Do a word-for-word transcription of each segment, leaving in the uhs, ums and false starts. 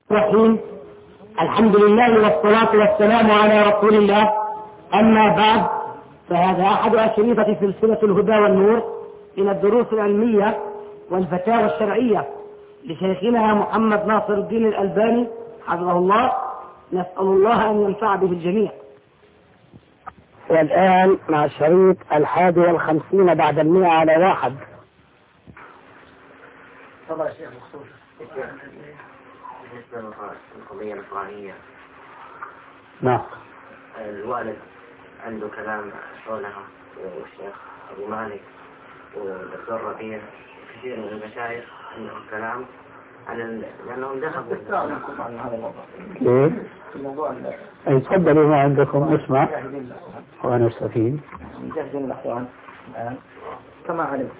الرحيم. الحمد لله والصلاة والسلام على رسول الله. أما بعد، فهذا أحد أشرطة سلسلة الهدى والنور إلى الدروس العلمية والفتاوى الشرعية لشيخنا محمد ناصر الدين الألباني حفظه الله. نسأل الله أن ينفع به الجميع. والآن مع الشريط الحادي والخمسين بعد المئة على واحد. تفضل يا شيخ مخصوص. بالنسبة للقضية الإسرائيلية، نعم، الوالد عنده كلام حولها، والشيخ أبو مالك والدكتور ربيع كثير من المشايخ عندهم كلام عن لأنهم دخلوا عن هذا الموضوع. كيف؟ الموضوع أي تفضلوا ما عندكم اسمع وأنا أستفيد. مجهزين الأخوان الآن كما علمت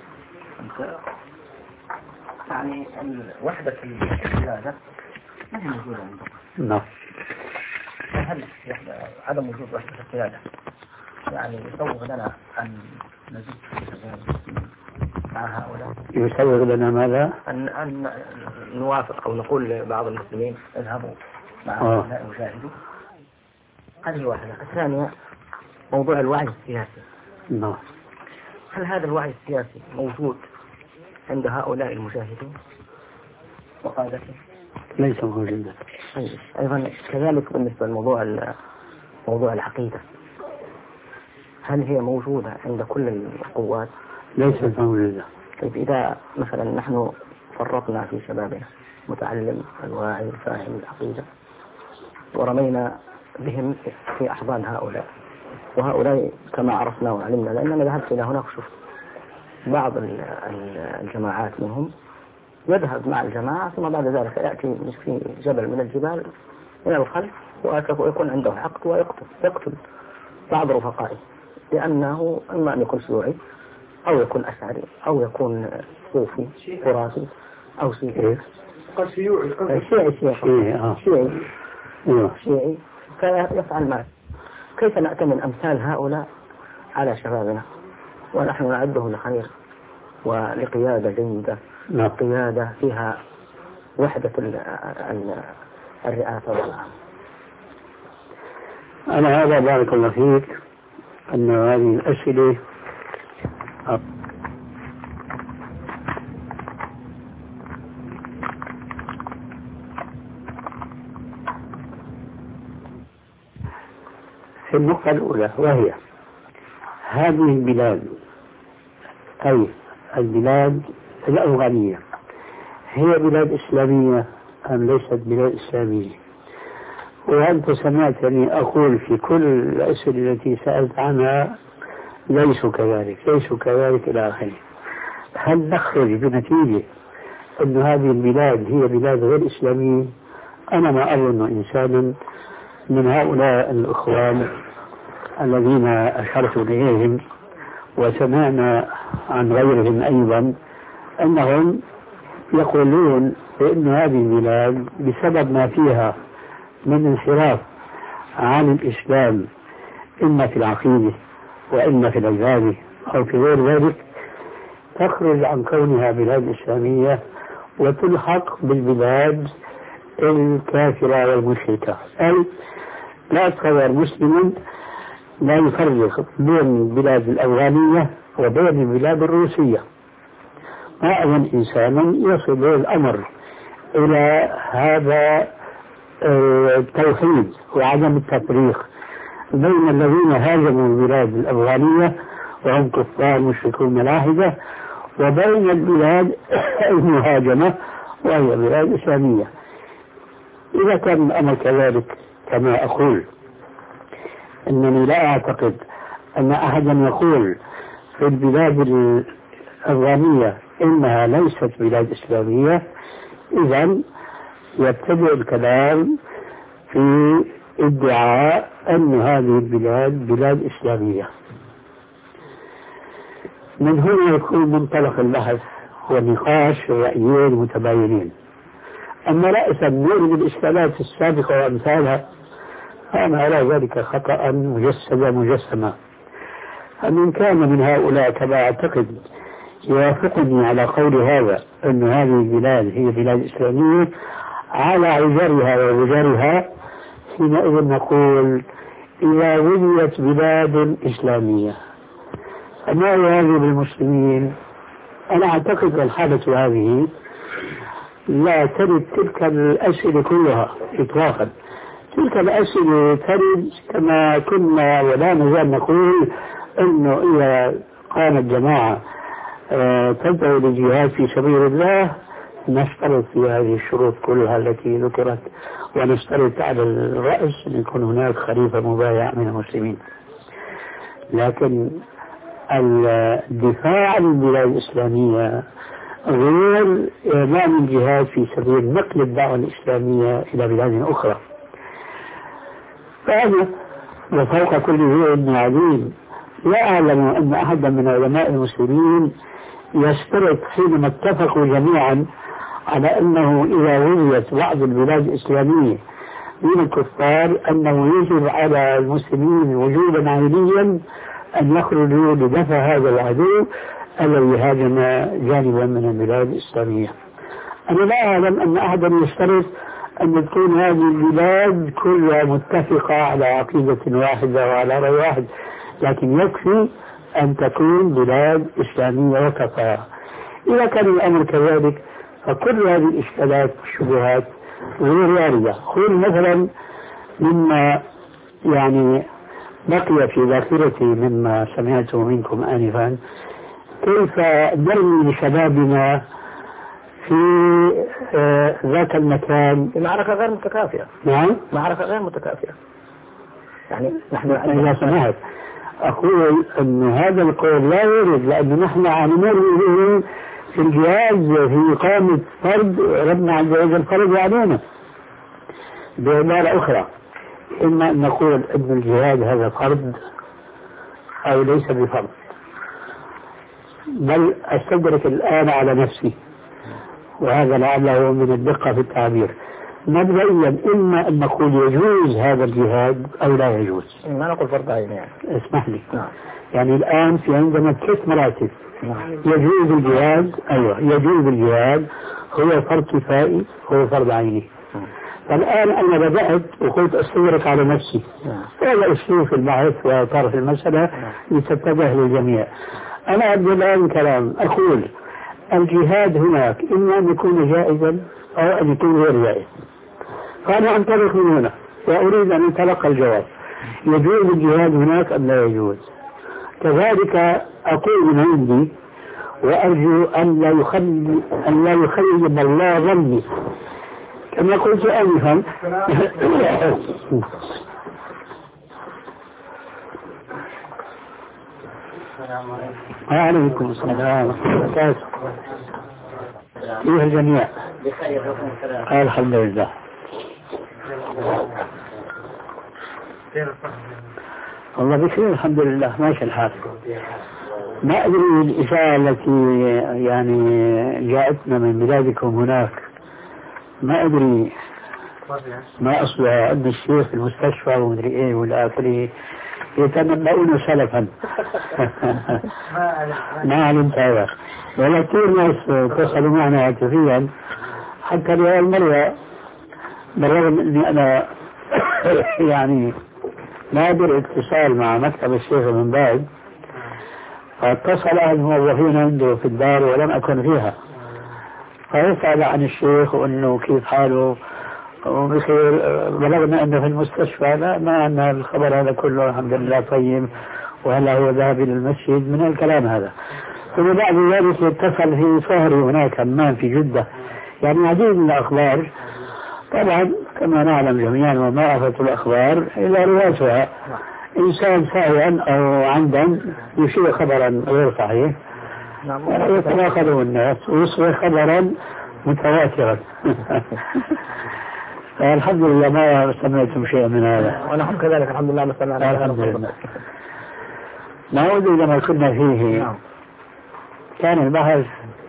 يعني وحدة الولادة ما هي موجودة عندهم. نعم. هل عدم وجود وحدة القيادة يعني يسوغ لنا أن نزيد مع هؤلاء؟ يسوغ لنا ماذا؟ أن أن نوافق أو نقول لبعض المسلمين اذهبوا مع آه. هؤلاء وجاهدوا. هذه واحدة. الثانية موضوع الوعي السياسي. نعم. هل هذا الوعي السياسي موجود عند هؤلاء المجاهدين وقادته؟ ليس موجودا. أيضا كذلك بالنسبة لموضوع موضوع العقيدة، هل هي موجودة عند كل القوات؟ ليست موجودة. طيب إذا مثلا نحن فرطنا في شبابنا متعلم الواعي فاهم العقيدة ورمينا بهم في أحضان هؤلاء، وهؤلاء كما عرفنا وعلمنا لأننا ذهبت إلى هناك شفت بعض الجماعات منهم يذهب مع الجماعة ثم بعد ذلك يأتي في جبل من الجبال من الخلف ويكون عنده عقد ويقتل يقتل بعض رفقائه، لأنه إما أن يكون شيوعي أو يكون أشعري أو يكون صوفي خرافي أو شيعي شيعي شيعي شيعي شيعي شيعي فيفعل معه. كيف نأتمن أمثال هؤلاء على شبابنا ونحن نعده لخير ولقيادة جيدة، قيادة فيها وحدة الرئاسة والعام؟ أنا هذا بارك الله فيك أن هذه الأسئلة في النقطة الأولى، وهي هذه البلاد أي البلاد الأفغانية هي بلاد إسلامية أم ليست بلاد إسلامية؟ وأنت سمعتني أقول في كل الأسئلة التي سألت عنها ليسوا كذلك ليسوا كذلك إلى آخره. هل نخرج بنتيجة أن هذه البلاد هي بلاد غير إسلامية؟ أنا ما أظن إنسانا من هؤلاء الإخوان الذين أشرت إليهم وسمعنا عن غيرهم أيضا أنهم يقولون بأن هذه البلاد بسبب ما فيها من انحراف عن الإسلام إما في العقيدة وإما في العبادة أو في غير ذلك تخرج عن كونها بلاد إسلامية وتلحق بالبلاد الكافرة والمشركة. أي لا أتصور مسلم لا يفرق بين البلاد الأفغانية وبين البلاد الروسية. ما أظن إنسانا يصل الأمر إلى هذا التوحيد وعدم التفريق بين الذين هاجموا البلاد الأفغانية وهم كفار مشركون ملاحدة وبين البلاد المهاجمة وهي بلاد إسلامية. إذا كان الأمر كذلك كما أقول أنني لا أعتقد أن أحدا يقول في البلاد الأفغانية إنها ليست بلاد إسلامية، إذن يبتدئ الكلام في ادعاء أن هذه البلاد بلاد إسلامية. من هنا يكون منطلق البحث ونقاش رأيين متباينين. أما رأسا نورد الإشكالات السابقة وأمثالها أنا أرى ذلك خطأ مجسدا مجسما. فمن كان من هؤلاء كما أعتقد يوافقني على قول هذا أن هذه البلاد هي بلاد إسلامية على عجرها وبجرها حينئذ نقول إذا وجدت بلاد إسلامية فما يواجب المسلمين. أنا أعتقد الحالة هذه لا ترد تلك الأسئلة كلها إطلاقا. تلك الأسئلة ترد كما كنا ولا نزال نقول أنه إذا قامت جماعة تدعو للجهاد في سبيل الله نشترط في هذه الشروط كلها التي ذكرت، ونشترط على الرأس أن يكون هناك خليفة مبايع من المسلمين. لكن الدفاع عن البلاد الإسلامية غير إعلان الجهاد في سبيل نقل الدعوة الإسلامية إلى بلاد أخرى. فأنا وفوق كل ذي عليم لا أعلم أن أحدا من علماء المسلمين يشترط حينما اتفقوا جميعا على أنه إذا وجدت بعض البلاد الإسلامية من الكفار أنه يجب على المسلمين وجوبا عينيا أن يخرجوا لدفع هذا العدو الذي هاجم جانبا من البلاد الإسلامية. أنا لا أعلم أن أحدا يشترط أن تكون هذه البلاد كلها متفقة على عقيدة واحدة وعلى رأي واحد، لكن يكفي أن تكون بلاد إسلامية وكفاها. إذا كان الأمر كذلك فكل هذه الإشكالات والشبهات غير واردة. خذ مثلا مما يعني بقي في ذاكرتي مما سمعته منكم آنفا، كيف نرمي لشبابنا في آه ذاك المكان في معركة غير متكافئة. نعم، معركة غير متكافئة. يعني نحن إذا سمعت أقول أن هذا القول لا يرد، لأن نحن نمر به في الجهاز في إقامة فرض ربنا عز وجل فرض علينا. بعبارة أخرى، إما أن نقول أن الجهاد هذا فرض أو ليس بفرض، بل أستدرك الآن على نفسي، وهذا لعله من الدقة في التعبير. مبدئيا إما أن نقول يجوز هذا الجهاد أو لا يجوز. ما نقول فرض عين يعني. اسمح لي. نعم. يعني الآن في عندنا ثلاث مراتب. نعم. يجوز الجهاد، أيوة يجوز الجهاد هو فرض كفائي، هو فرض عيني. نعم. فالآن أنا بدأت وقلت أستدرك على نفسي. نعم. هذا أسلوب في البحث وطرح المسألة نعم. لتتبه للجميع. أنا أبدأ الآن كلام أقول الجهاد هناك إما أن يكون جائزا أو أن يكون غير جائز. فأنا أنطلق من هنا وأريد أن أتلقى الجواب، يجوز الجهاد هناك أم لا يجوز؟ كذلك أقول من عندي وأرجو أن لا يخلي أن لا يخيب الله ظني كما قلت آنفا. وعليكم السلام ورحمة الله وبركاته. كيف الجميع؟ بخير الحمد لله. والله بخير الحمد لله، ماشي الحال. ما أدري الإشاعة التي يعني جاءتنا من بلادكم هناك، ما أدري ما أصلها، أن الشيخ في المستشفى ومدري إيه والآخرين يتنبؤون سلفا. ما علمت هذا، ولكن ناس اتصلوا معنا هاتفيا حتى لأول مرة، بالرغم أني أنا يعني نادر اتصال مع مكتب الشيخ من بعد، فاتصل أحد الموظفين عنده في الدار ولم أكن فيها، فيسأل عن الشيخ وأنه كيف حاله وبخير. بلغنا أنه في المستشفى، لا ما أن الخبر هذا كله الحمد لله طيب، وهلا هو ذهب إلى المسجد من الكلام هذا. ثم بعد ذلك اتصل في سهري هناك عمان في جدة، يعني عديد من الأخبار طبعا كما نعلم جميعا، وما أفت الأخبار إلا رواتها. إنسان ساهيا أو عمدا يشير خبرا غير صحيح يتناقضه الناس ويصبح خبرا متواترا. الحمد لله ما سمعتم شيئا من هذا، ونحن كذلك الحمد لله ما سمعنا. الحمد لله. نعود إلى ما كنا فيه. كان البحث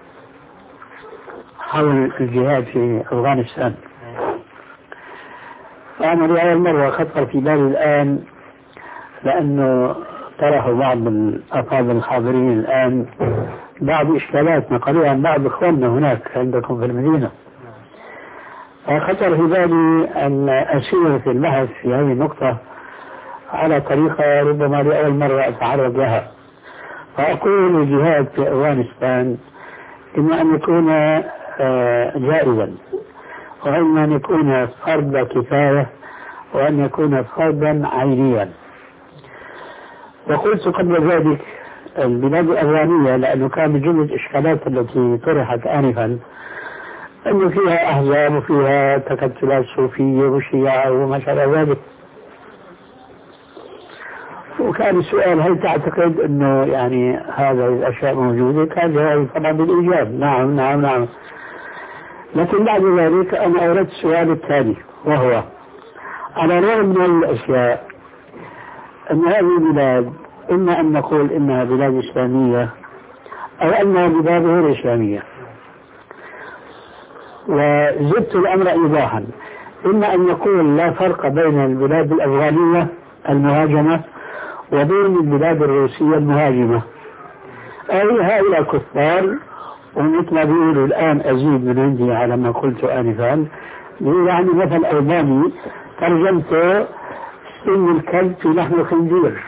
حول الجهاد في أفغانستان. أنا لأول مرة خطر في بالي الآن، لأنه طرحوا بعض الأفاضل الحاضرين الآن بعض إشكالات نقلوها عن بعض إخواننا هناك عندكم في المدينة. خطر في بالي أن أسير في البحث في هذه النقطة على طريقة ربما لأول مرة أتعرض لها، فأقول الجهاد في أفغانستان إما أن يكون جائزا، وإما أن يكون فرض كفاية، وأن يكون فرضا عينيا. وقلت قبل ذلك البلاد الأفغانية لأنه كان من جملة الإشكالات التي طرحت آنفا أنه فيها أحزاب وفيها تكتلات صوفية وشيعة وما شابه ذلك، وكان السؤال هل تعتقد أنه يعني هذه الأشياء موجودة؟ كان جوابي طبعا بالإيجاب، نعم نعم نعم. لكن بعد ذلك أنا أردت السؤال التالي، وهو على الرغم من الأشياء أن هذه البلاد إما أن نقول إنها بلاد إسلامية أو أنها بلاد غير إسلامية، وزدت الأمر إيضاحا، إما أن نقول لا فرق بين البلاد الأفغانية المهاجمة وبين البلاد الروسية المهاجمة، أي هؤلاء كفار، ومثل ما بيقولوا الآن أزيد من عندي على ما قلت آنفا، يعني مثل ألباني ترجمته سن الكلب في لحم الخنزير.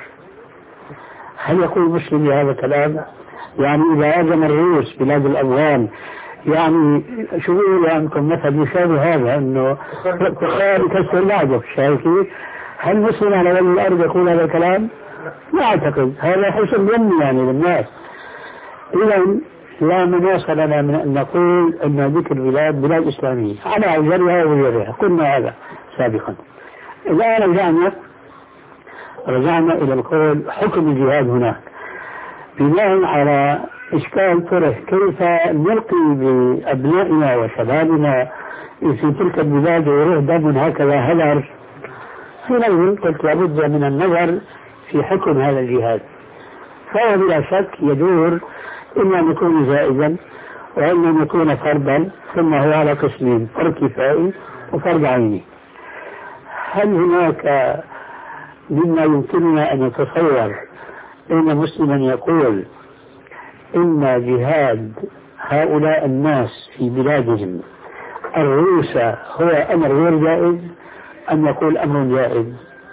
هل يقول مسلم بهذا الكلام؟ يعني إذا هاجم الروس بلاد الأفغان، يعني شو بيقولوا عنكم مثل يشابه هذا أنه تخيل كسر العجب، شايفين؟ هل مسلم على وجه الأرض يقول هذا الكلام؟ لا أعتقد، هذا حسن ظن يعني للناس. إذا لا مناص لنا من أن نقول أن ذيك البلاد بلاد إسلامية على أوجرها وغيرها، قلنا هذا سابقا. إذا رجعنا رجعنا إلى القول حكم الجهاد هناك بناء على إشكال طرح، كيف نلقي بأبنائنا وشبابنا في تلك البلاد ويروح دم هكذا هدر؟ حينئذ قلت لابد من النظر في حكم هذا الجهاد، فهو بلا شك يدور إما أن يكون جائزا وإما أن يكون فرضا، ثم هو على قسمين، فرض كفائي وفرض عيني. هل هناك مما يمكننا أن نتصور أن مسلما يقول إن جهاد هؤلاء الناس في بلادهم الروس هو أمر غير جائز، أم يقول أمر جائز؟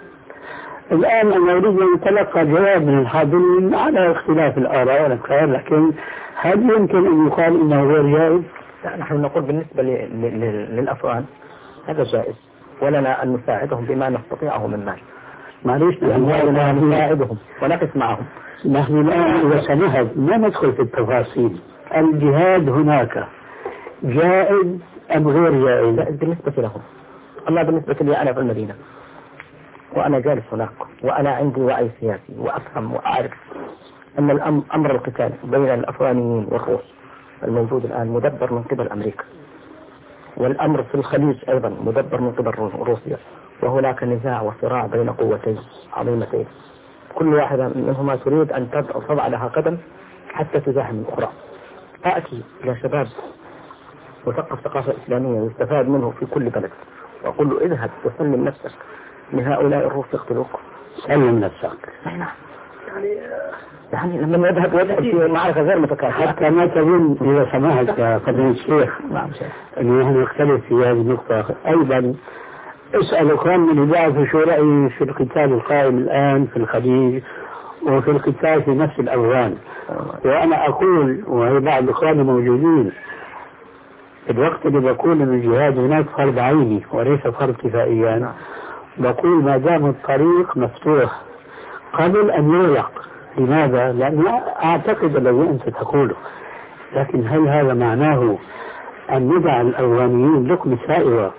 الآن أنا أريد أن أتلقى جواب من الحاضرين على اختلاف الآراء والأفكار، لكن هل يمكن أن يقال إنه غير جائز؟ لا، نحن نقول بالنسبة للأفغان هذا جائز، ولنا أن نساعدهم بما نستطيعه من مال. معليش نحن نساعدهم ونقف معهم. نحن الآن إذا سمحت ما ندخل في التفاصيل. الجهاد هناك جائز أم غير جائز؟ جائز بالنسبة لهم. أما بالنسبة لي أنا في المدينة وأنا جالس هناك وأنا عندي وعي سياسي وأفهم وأعرف أن الأمر القتال بين الأفغانيين والروس الموجود الآن مدبر من قبل أمريكا، والأمر في الخليج أيضا مدبر من قبل روسيا، وهناك نزاع وصراع بين قوتين عظيمتين كل واحدة منهما تريد أن تضع لها قدم حتى تزاحم الأخرى. أأتي إلى شباب مثقف ثقافة إسلامية يستفاد منه في كل بلد وأقول له اذهب وسلم نفسك لهؤلاء الروس يقتلوك. سلم نفسك. نعم. يعني يعني لما يذهب ويذهب في معركة غير متكافئة. حتى ما تظن إذا سمحت يا فضيلة الشيخ نعم شيخ أن نحن نختلف في هذه النقطة أيضا. اسأل إخواننا اللي بيعرفوا شو رأيي في القتال القائم الآن في الخليج وفي القتال في نفس الأفغان، وأنا أقول وهي بعض إخواننا موجودين الوقت اللي بقول أن الجهاد هناك فرض عيني وليس فرض كفائيا، بقول ما دام الطريق مفتوح قبل أن يغلق. لماذا؟ لأن أعتقد الذي أنت تقوله، لكن هل هذا معناه أن ندع الأفغانيين لقمة سائغة؟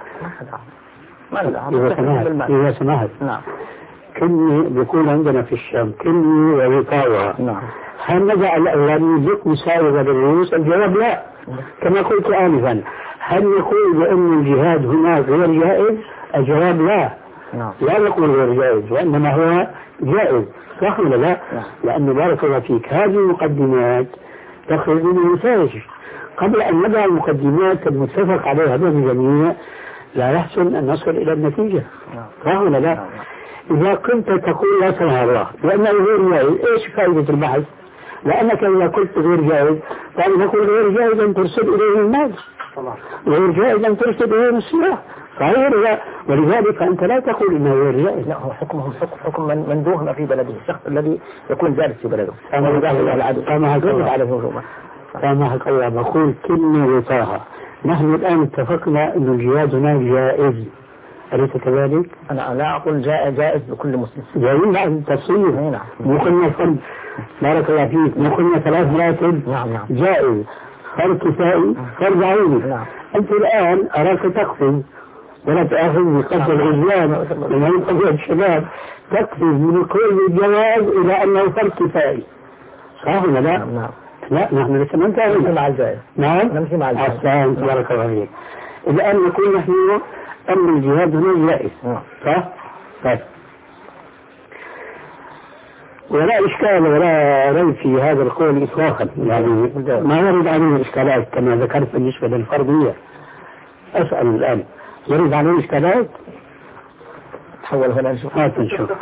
إذا سمحت إذا سمحت نعم كني بيكون عندنا في الشام كني وغطاؤها، نعم هل ندع الأفغانيين لقمة سائغة للروس؟ الجواب لا. كما قلت آنفا، هل نقول بأن الجهاد هناك غير جائز؟ الجواب لا. نعم. لا نقول غير جائز، وإنما هو جائز، صح ولا لا؟ نعم. لأن بارك الله فيك هذه المقدمات تخرج من النتائج. قبل أن نضع المقدمات المتفق عليها بين الجميع لا يحسن أن نصل إلى النتيجة، صح ولا لا؟ إذا كنت تقول لا سمح الله لأنه غير جائز، إيش فائدة البحث؟ لأنك إذا قلت غير جائز فأنا نقول غير جائز أن ترسل إليه الناس، غير جائز أن ترشد غير السلاح صحيح لا. ولذلك أنت لا تقول إنه غير جائز. لا هو حكمهم حكم حكم من من دوهم في بلده الشخص الذي يكون جالس في بلده أما داخل العدو أما هكذا على الهجوم. أما هكذا بقول كلمة وطاها. نحن الآن اتفقنا أن الجهاد هناك جائز أليس كذلك؟ أنا لا أقول جائز بكل مسلم. جائز عن تفصيل. نعم. مو قلنا فرد بارك الله فيك مو قلنا ثلاث مراتب. نعم نعم. جائز فرد كفائي فرد عيني. نعم. أنت الآن أراك تقفز ولا تأخذ بقدر العزلان من هذه قضية الشباب تقفز من كل الجواز إلى أنه فرد كفائي صح ولا لا؟ نعم. لا نحن لسه ما انتهينا مع الجائز. نعم نمشي مع الجائز. أحسن تبارك الله فيك. الآن نقول نحن أن الجهاد هنا جائز صح؟ طيب ولا إشكال ولا ريب في هذا القول إطلاقا يعني ما يرد عليه إشكالات كما ذكرت بالنسبة للفرضية. أسأل الآن يرد عليه إشكالات؟ تحول هنا نشوف. هات نشوف.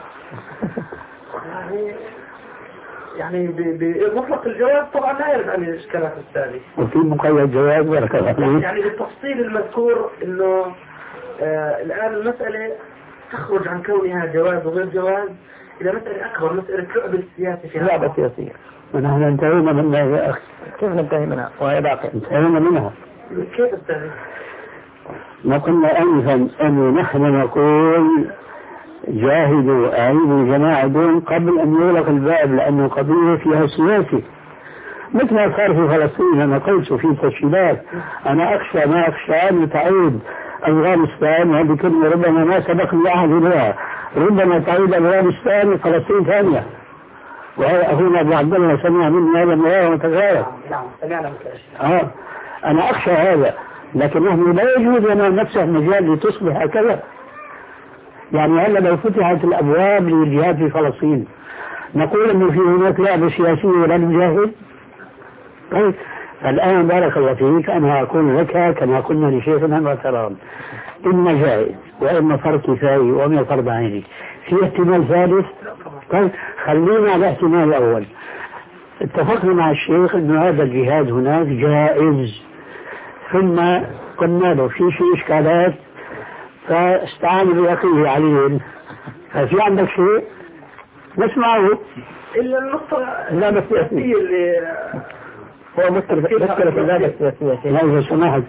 يعني بمطلق الجواز طبعا لا يرد عن الإشكالات الثانية. وفي مقيد جواز بارك الله فيك. يعني بالتفصيل المذكور إنه آه الآن المسألة تخرج عن كونها جواز وغير جواز إلى مسألة أكبر مسألة لعب السياسي في لعبة سياسية. ونحن انتهينا منها يا أخي. كيف ننتهي منها وهي باقية؟ انتهينا منها. كيف استهدف؟ ما قلنا أنفا أن نحن نقول جاهدوا أعيدوا جماعة دون قبل أن يغلق الباب لأنه قضية فيها سياسي مثل ما صار في فلسطين. أنا قلت في تسجيلات أنا أخشى ما أخشى أن تعود أفغانستان وهذه كلمة ربما ما سبق العهد بها ربما تعود أفغانستان فلسطين ثانية. وأخونا أبو عبد الله سمع مني هذا المرة وتغير. نعم سمعنا آه أنا أخشى هذا لكن نحن لا يجوز لنا نفسه مجال لتصبح هكذا. يعني هلا لو فتحت الأبواب للجهاد في فلسطين نقول أنه في هناك لعبة سياسية ولا نجاهد. طيب الآن بارك الله فيك أنا أقول لك كما قلنا لشيخنا المحترم إما جائز وإما فرض كفاية وإما فرض عيني في احتمال ثالث. طيب خلينا على الاحتمال الأول. اتفقنا مع الشيخ أنه هذا الجهاد هناك جائز ثم قلنا له في شيء إشكالات فاستعان بأخيه علي ففي عندك شيء نسمعه إلا النقطة اللعبة السياسية اللي هو مشكلة مشكلة في اللعبة السياسية. لا إذا سمحت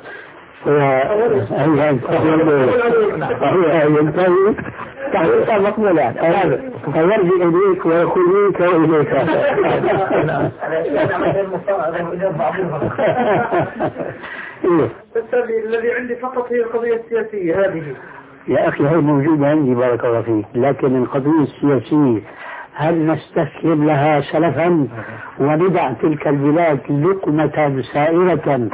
هي ينتهي تحقيق مقبول يعني فيرجع إليك ويخليك وإليك. الذي عندي فقط هي القضية السياسية هذه. يا أخي هي موجودة عندي بارك الله فيك لكن القضية السياسية هل نستسلم لها سلفا وندع تلك البلاد لقمة سائرة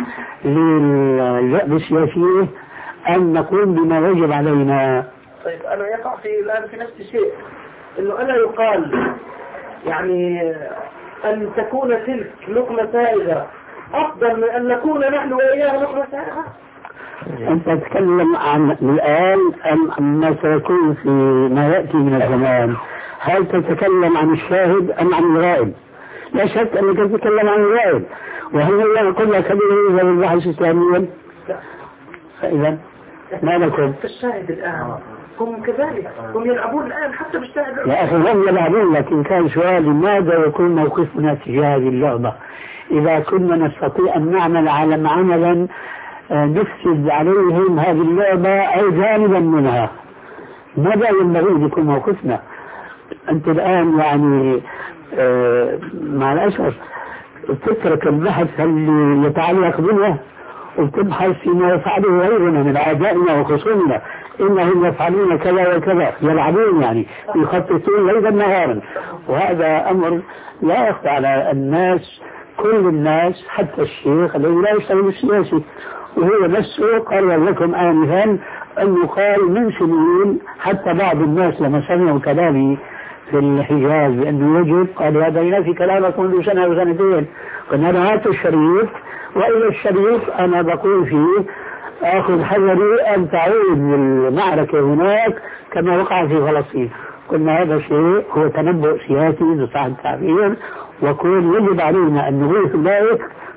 للجأب السياسية أم نقوم بما يجب علينا؟ طيب أنا يقع في الآن في نفس الشيء إنه ألا يقال يعني أن تكون تلك لقمة سائرة أفضل من أن نكون نحن وإياها لقمة سائرة؟ أنت تتكلم عن الآن أم عما سيكون في ما يأتي من الزمان؟ هل تتكلم عن الشاهد أم عن الغائب؟ لا شك أنك تتكلم عن الغائب وهل هي كلها كبيرة للبحث إسلاميا؟ لا. فإذا ما لكم؟ الشاهد الآن هم كذلك هم يلعبون الآن حتى بالشاهد. يا أخي هم يلعبون لكن كان سؤالي ماذا يكون موقفنا تجاه هذه اللعبة إذا كنا نستطيع أن نعمل على عملا نفسد عليهم هذه اللعبة أو جانبا منها ماذا ينبغي أن يكون موقفنا؟ أنت الآن يعني آه مع الأسف تترك البحث اللي يتعلق بنا وتبحث فيما يفعله غيرنا من أعدائنا وخصومنا إنهم يفعلون كذا وكذا يلعبون يعني يخططون ليلا نهارا وهذا أمر لا يخفى على الناس كل الناس حتى الشيخ الذي لا يشتغل السياسي وهو نفسه قال لكم آنفا أنه قال من سنين حتى بعض الناس لما سمعوا كلامي في الحجاز بأنه يجب قال هذا ينافي كلامك منذ سنة وسنتين قلنا له هات الشريف وإلى الشريف أنا بقول فيه أخذ حذري أن تعود المعركة هناك كما وقع في فلسطين. قلنا هذا الشيء هو تنبؤ سياسي بصح التعبير وكون يجب علينا أن نغيث ذلك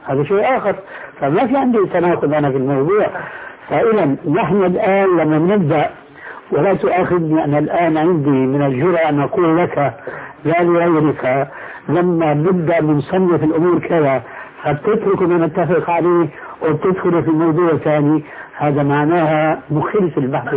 هذا شيء آخر. فما في عندي تناقض أنا في الموضوع. فإذا نحن الآن لما نبدأ، ولا تؤاخذني أنا الآن عندي من الجرأة أن أقول لك لا لغيرك، لما نبدأ من صنف الأمور كذا فتترك ما نتفق عليه وتدخل في الموضوع الثاني، هذا معناها مخل في البحث.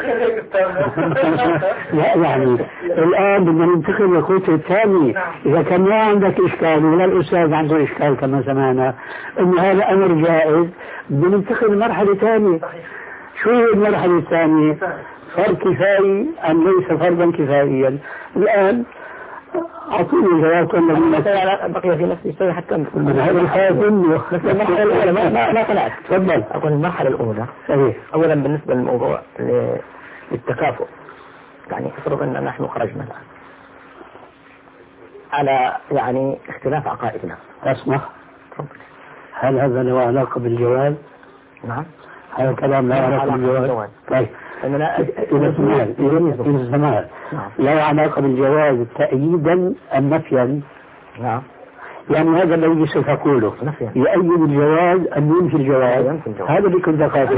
لا يعني الآن بدنا ننتقل للخطوة الثانية. إذا كان ما عندك إشكال ولا الأستاذ عنده إشكال كما سمعنا إن هذا أمر جائز، بدنا ننتقل لمرحلة ثانية. شو هي المرحلة الثانية؟ فرض كفائي أم ليس فرضا كفائيا؟ الآن أعطوني الجواب. بقي في نفس الشيء حتى من هذا الخائف منه. المرحلة الأولى ما ما طلعت. تفضل. أقول المرحلة الأولى صحيح. أولا بالنسبة للموضوع للتكافؤ، يعني افرض أن نحن خرجنا الآن على يعني اختلاف عقائدنا. أسمح، هل هذا له علاقة بالجواز؟ نعم. هذا كلام لا علاقة بالجواز. طيب أننا إذا سمعت إذا سمعت لا علاقة بالجواز تأييدا أم نفيا؟ نعم. يعني هذا الذي سوف أقوله يؤيد الجواز أم ينفي الجواز؟ هذا اللي كنت أقاطع.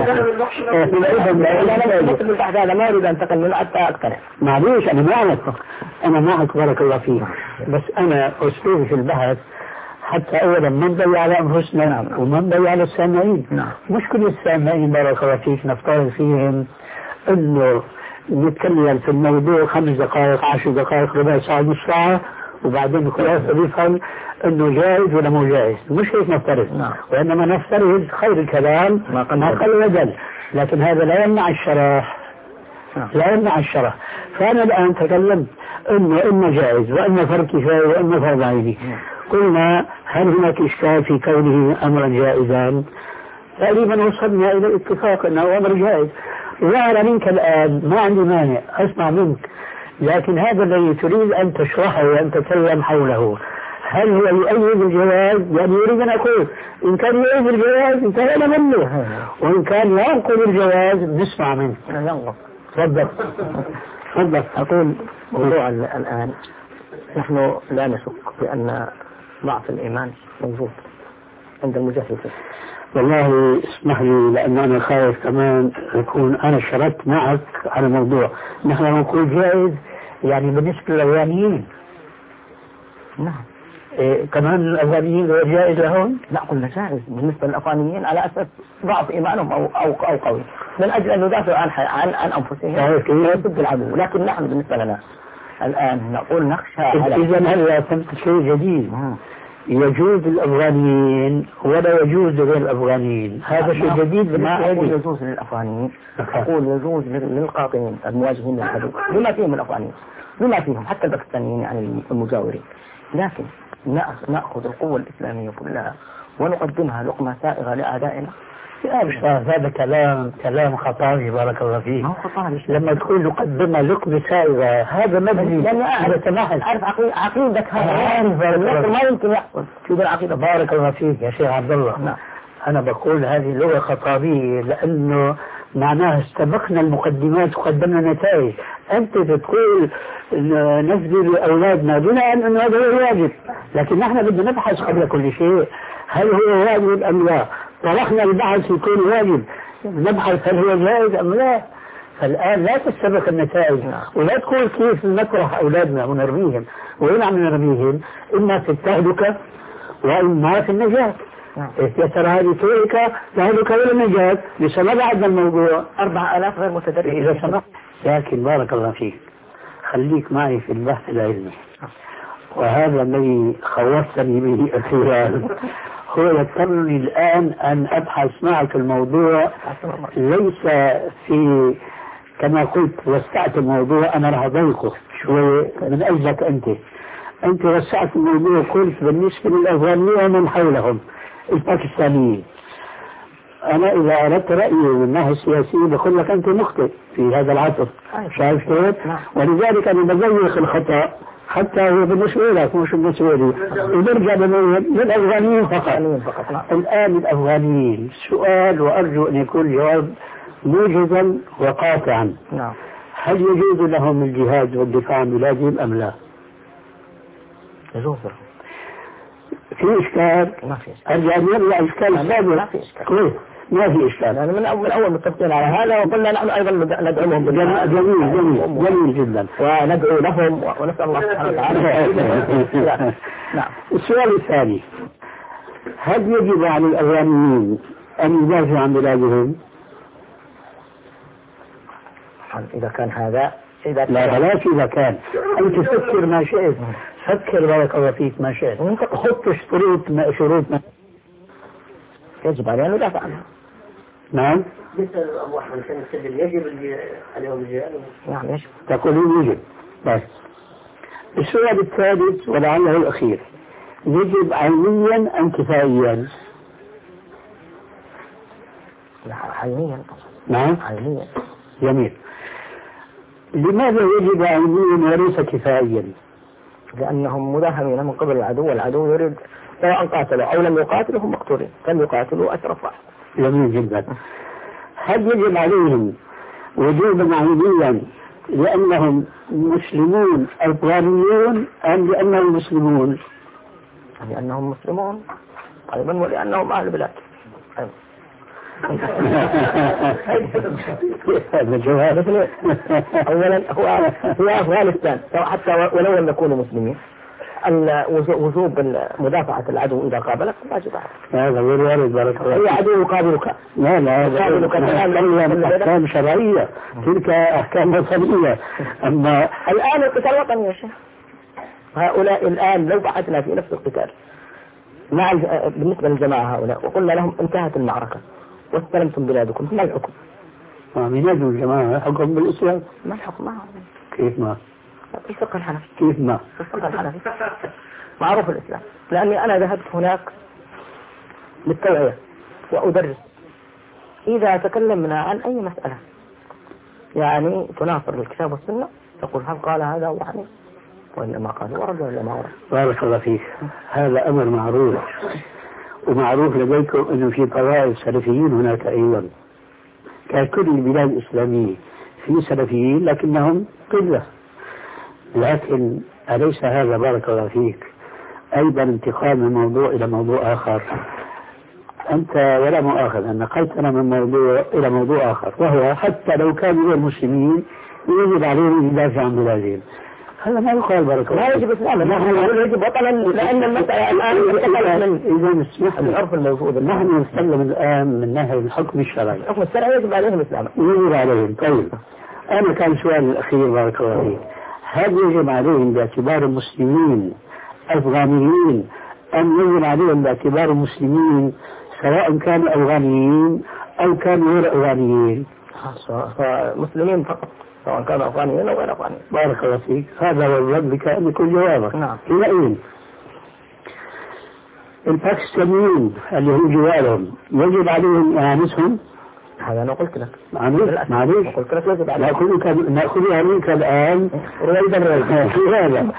هذا ما أريد أن تقل حتى أقتنع. معليش أنا معك أنا معك بارك الله فيك، بس أنا أسلوبي في البحث حتى أولا ما نضيع على أنفسنا وما نضيع على السامعين. مش كل السامعين بارك الله فيك نفترض فيهم إنه نتكلم في الموضوع خمس دقائق عشر دقائق ربع ساعة نص ساعة وبعدين خلاص بيفهم انه جائز ولا مو جائز. مش هيك نفترض، نعم. وانما نفترض خير الكلام ما قل وجل، لكن هذا لا يمنع الشرح، نعم. لا يمنع الشرح. فانا الان تكلمت انه اما جائز واما فرض كفايه واما فرض عيني. قلنا هل هناك اشكال في كونه امرا جائزا؟ تقريبا وصلنا الى الاتفاق انه امر جائز. ظهر منك الان ما عندي مانع اسمع منك، لكن هذا الذي تريد أن تشرحه وأن تتكلم حوله هل هو يؤيد الجواز؟ يعني يريد أن أقول إن كان يؤيد الجواز انتهينا منه، وإن كان ينقض الجواز نسمع منه. تفضل. تفضل. أقول موضوع الآن نحن لا نشك بأن ضعف الإيمان موجود عند المجاهدين. والله اسمح لي لأن أنا خايف كمان أكون أنا شردت معك على موضوع. نحن نقول جائز يعني بالنسبة للأفغانيين. نعم. إيه كمان الأفغانيين جائز لهم؟ لا قلنا جائز بالنسبة للأفغانيين على أساس ضعف إيمانهم أو أو أو قوي من أجل أن يدافعوا عن عن عن أنفسهم ضد العدو. لكن نحن بالنسبة لنا الآن نقول نخشى على. إذا هل فهمت شيء جديد؟ يجوز الأفغانيين ولا يجوز لغير الأفغانيين. هذا شيء جديد. ما أقول يجوز للأفغانيين، أقول يجوز للقاطعين المواجهين للعدو بما فيهم الأفغانيين بما فيهم حتى الباكستانيين يعني المجاورين. لكن نأخذ القوة الإسلامية كلها ونقدمها لقمة سائغة لأعدائنا. هذا كلام كلام خطابي بارك الله فيك. لما تقول نقدمها لقمة سائغة هذا مبني لأن أعرف أعرف عقيدتك هذا ما يمكن يحصل في العقيدة. بارك الله فيك يا شيخ عبد الله. نعم. أنا بقول هذه لغة خطابية لأنه معناها استبقنا المقدمات وقدمنا نتائج. أنت تقول نفذ لأولادنا بناء أنه هذا هو واجب، لكن نحن بدنا نبحث قبل كل شيء هل هو واجب أم لا. طرحنا البحث يكون واجب، نبحث هل هو جائز أم لا. فالآن لا تستبق النتائج ولا تقول كيف نطرح أولادنا ونرميهم. وين عم نرميهم؟ إما في التهلكة وإما في النجاة. يا ترى هذه تهلكة تهلكة ولا النجاة؟ لسه ما بعدنا الموضوع. أربعة آلاف غير متدرب إذا سمحت. لكن بارك الله فيك خليك معي في البحث العلمي، وهذا الذي خوفتني به أخيرا هو يضطرني الآن أن أبحث معك الموضوع ليس في كما قلت وسعت الموضوع. أنا راح أضيقه شوي من أجلك أنت. أنت وسعت الموضوع قلت بالنسبة للأفغانيين ومن حولهم الباكستانيين. أنا إذا أردت رأيي من الناحية السياسية بقول لك أنت مخطئ في هذا العصر. شايف كيف؟ ولذلك أنا بزيق الخطأ حتى هو بالنسبة لك مش بالنسبة لي، ونرجع للأفغانيين فقط. الآن الأفغانيين سؤال وأرجو أن يكون جواب موجزا وقاطعا. نعم. هل يجوز لهم الجهاد والدفاع عن بلادهم أم لا؟ يجوز. في إشكال؟ ما في إشكال. أرجع أن يرجع إشكال السابق. ما في إشكال. كويس. ما في إشكال. يعني من أول من أول متفقين على هذا، وقلنا نحن أيضا ندعوهم جميل جميل جميل, جميل جدا، وندعو لهم ونسأل الله سبحانه وتعالى. نعم. السؤال الثاني: هل يجب على الأفغانيين أن يدافعوا عن بلادهم؟ إذا كان هذا إذا لا بلاش إذا كان، أنت تفكر ما شئت، فكر بارك الله فيك ما شئت، حط شروط ما شروط ما يجب علينا أن ندافع عنها. نعم. مثل أبو أحمد كان يستدل يجب عليهم الجهاد. نعم يجب. تقولون يجب. بس السؤال الثالث ولعله الأخير: يجب عينيا أم كفائيا؟ لا عينيا. نعم عينيا. جميل. لماذا يجب عينيا وليس كفائيا؟ لأنهم مداهمين من قبل العدو، والعدو يريد سواء قاتلوا أو لم يقاتلوا هم مقتولين، لم يقاتلوا أشرف واحد. جميل جدا. هل يجب عليهم وجوبا عينيا لأنهم مسلمون أفغانيون أم لأنهم مسلمون؟ لأنهم مسلمون أيضا، ولأنهم أهل البلاد. هذا الجواب. أولا هو هو أفغانستان حتى ولو لم يكونوا مسلمين، وجوب مدافعة العدو إذا قابلك واجب عليك. هذا غير وارد بارك الله. أي عدو يقابلك؟ لا لا يقابلك الآن أحكام شرعية، تلك أحكام وطنية. أما الآن القتال وطني يا شيخ. هؤلاء الآن لو بعثنا في نفس القتال مع بالنسبة للجماعة هؤلاء وقلنا لهم انتهت المعركة واستلمتم بلادكم، ما الحكم؟ من يجب الجماعة حكم بالإسلام؟ ما الحكم معهم؟ كيف ما؟ في الفقه الحنفي. كيف ما؟ في الفقه الحنفي معروف الإسلام، لأني أنا ذهبت هناك للتوعية وأدرس. إذا تكلمنا عن أي مسألة يعني تناصر الكتاب والسنة تقول هل قال هذا يعني وإلا ما قال، ورد ولا ما ورد. بارك الله فيك. هذا أمر معروف، ومعروف لديكم أنه في طوائف سلفيين هناك أيضا، ككل البلاد الإسلامية في سلفيين لكنهم قلة. لكن أليس هذا بارك الله فيك أيضا انتقال من موضوع إلى موضوع آخر؟ أنت ولا مؤاخذة نقلتنا من موضوع إلى موضوع آخر، وهو حتى لو كانوا المسلمين يجب عليهم يدافعوا عن بلادهم. هذا ما يقال بارك الله. لا يجب إسلاما، نحن نقول يجب وطنا، لأن المسألة الآن إذا اسمح لي، العرف الموجود نحن نتكلم الآن من ناحية الحكم الشرعي. الحكم الشرعي يجب عليهم إسلاما. يجب عليهم. طيب أنا كان سؤال الأخير بارك الله فيك: هل يجب عليهم باعتبار مسلمين أفغانيين أم يجب عليهم باعتبار مسلمين سواء كانوا أفغانيين أو كانوا غير أفغانيين؟ مسلمين فقط سواء كانوا أفغانيين أو غير أفغانيين. بارك الله فيك. هذا هو بك أن يكون جوابك. نعم. حينئذ الباكستانيين اللي هم جوارهم يجب عليهم إعانتهم؟ هذا أنا قلت لك. معليش معليش قلت لك يجب عليهم. نأخذك نأخذها منك الآن رويدا رويدا في هذا.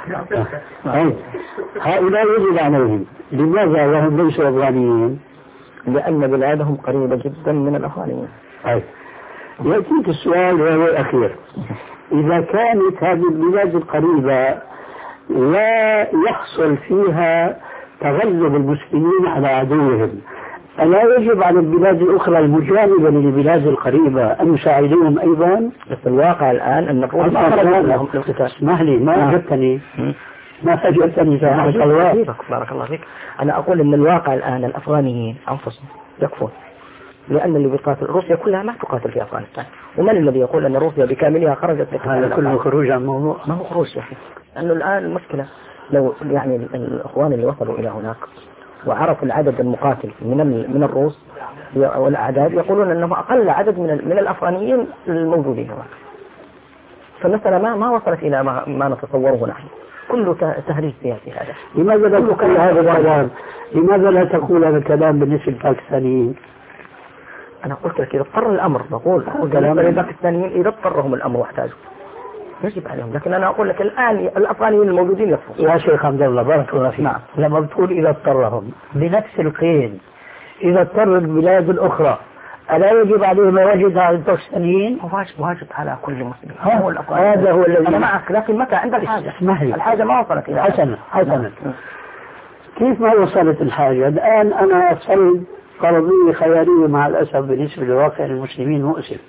هؤلاء يجب عليهم. لماذا وهم ليسوا أفغانيين؟ لأن بلادهم قريبة جدا من الأفغانيين. طيب يأتيك السؤال وهو الأخير: إذا كانت هذه البلاد القريبة لا يحصل فيها تغلب المسلمين على عدوهم، ألا يجب على البلاد الأخرى المجاورة للبلاد القريبة أن يساعدوهم أيضا؟ بس الواقع الآن أن نقول ما خرج لهم للقتال. اسمح لي، ما أجبتني ما أجبتني سامحك الله. بارك الله فيك. أنا أقول أن الواقع الآن الأفغانيين أنفسهم يكفون، لأن اللي بيقاتل روسيا كلها ما تقاتل في أفغانستان. ومن الذي يقول أن روسيا بكاملها خرجت؟ هذا كله خروج عن موضوع. ما هو خروج يا أخي، لأنه الآن المشكلة لو يعني الأخوان اللي وصلوا إلى هناك وعرفوا العدد المقاتل من من الروس والأعداد يقولون أنه أقل عدد من من الأفغانيين الموجودين هناك. فالمسألة ما ما وصلت إلى ما, ما نتصوره نحن، كله تهريج سياسي هذا. لماذا لا تقول هذا الكلام؟ لماذا لا تقول هذا الكلام بالنسبة للباكستانيين؟ أنا قلت لك إذا اضطر الأمر بقول بالنسبة للباكستانيين إذا اضطرهم الأمر واحتاجوا يجب عليهم، لكن أنا أقول لك الآن الأفغانيين الموجودين يكفوا. يا شيخ عبد الله بارك الله فيك. نعم. لما بتقول إذا اضطرهم بنفس القيد، إذا اضطر البلاد الأخرى ألا يجب عليهم ما وجد على الباكستانيين؟ واجب واجب على كل مسلم. هو هذا هو الذي أنا معك، لكن متى عند الحاجة؟ اسمح لي. الحاجة ما وصلت إلى حسنا حسنا. كيف ما وصلت الحاجة؟ الآن أنا أفصل فرضية خيالية مع الأسف بالنسبة لواقع المسلمين مؤسف.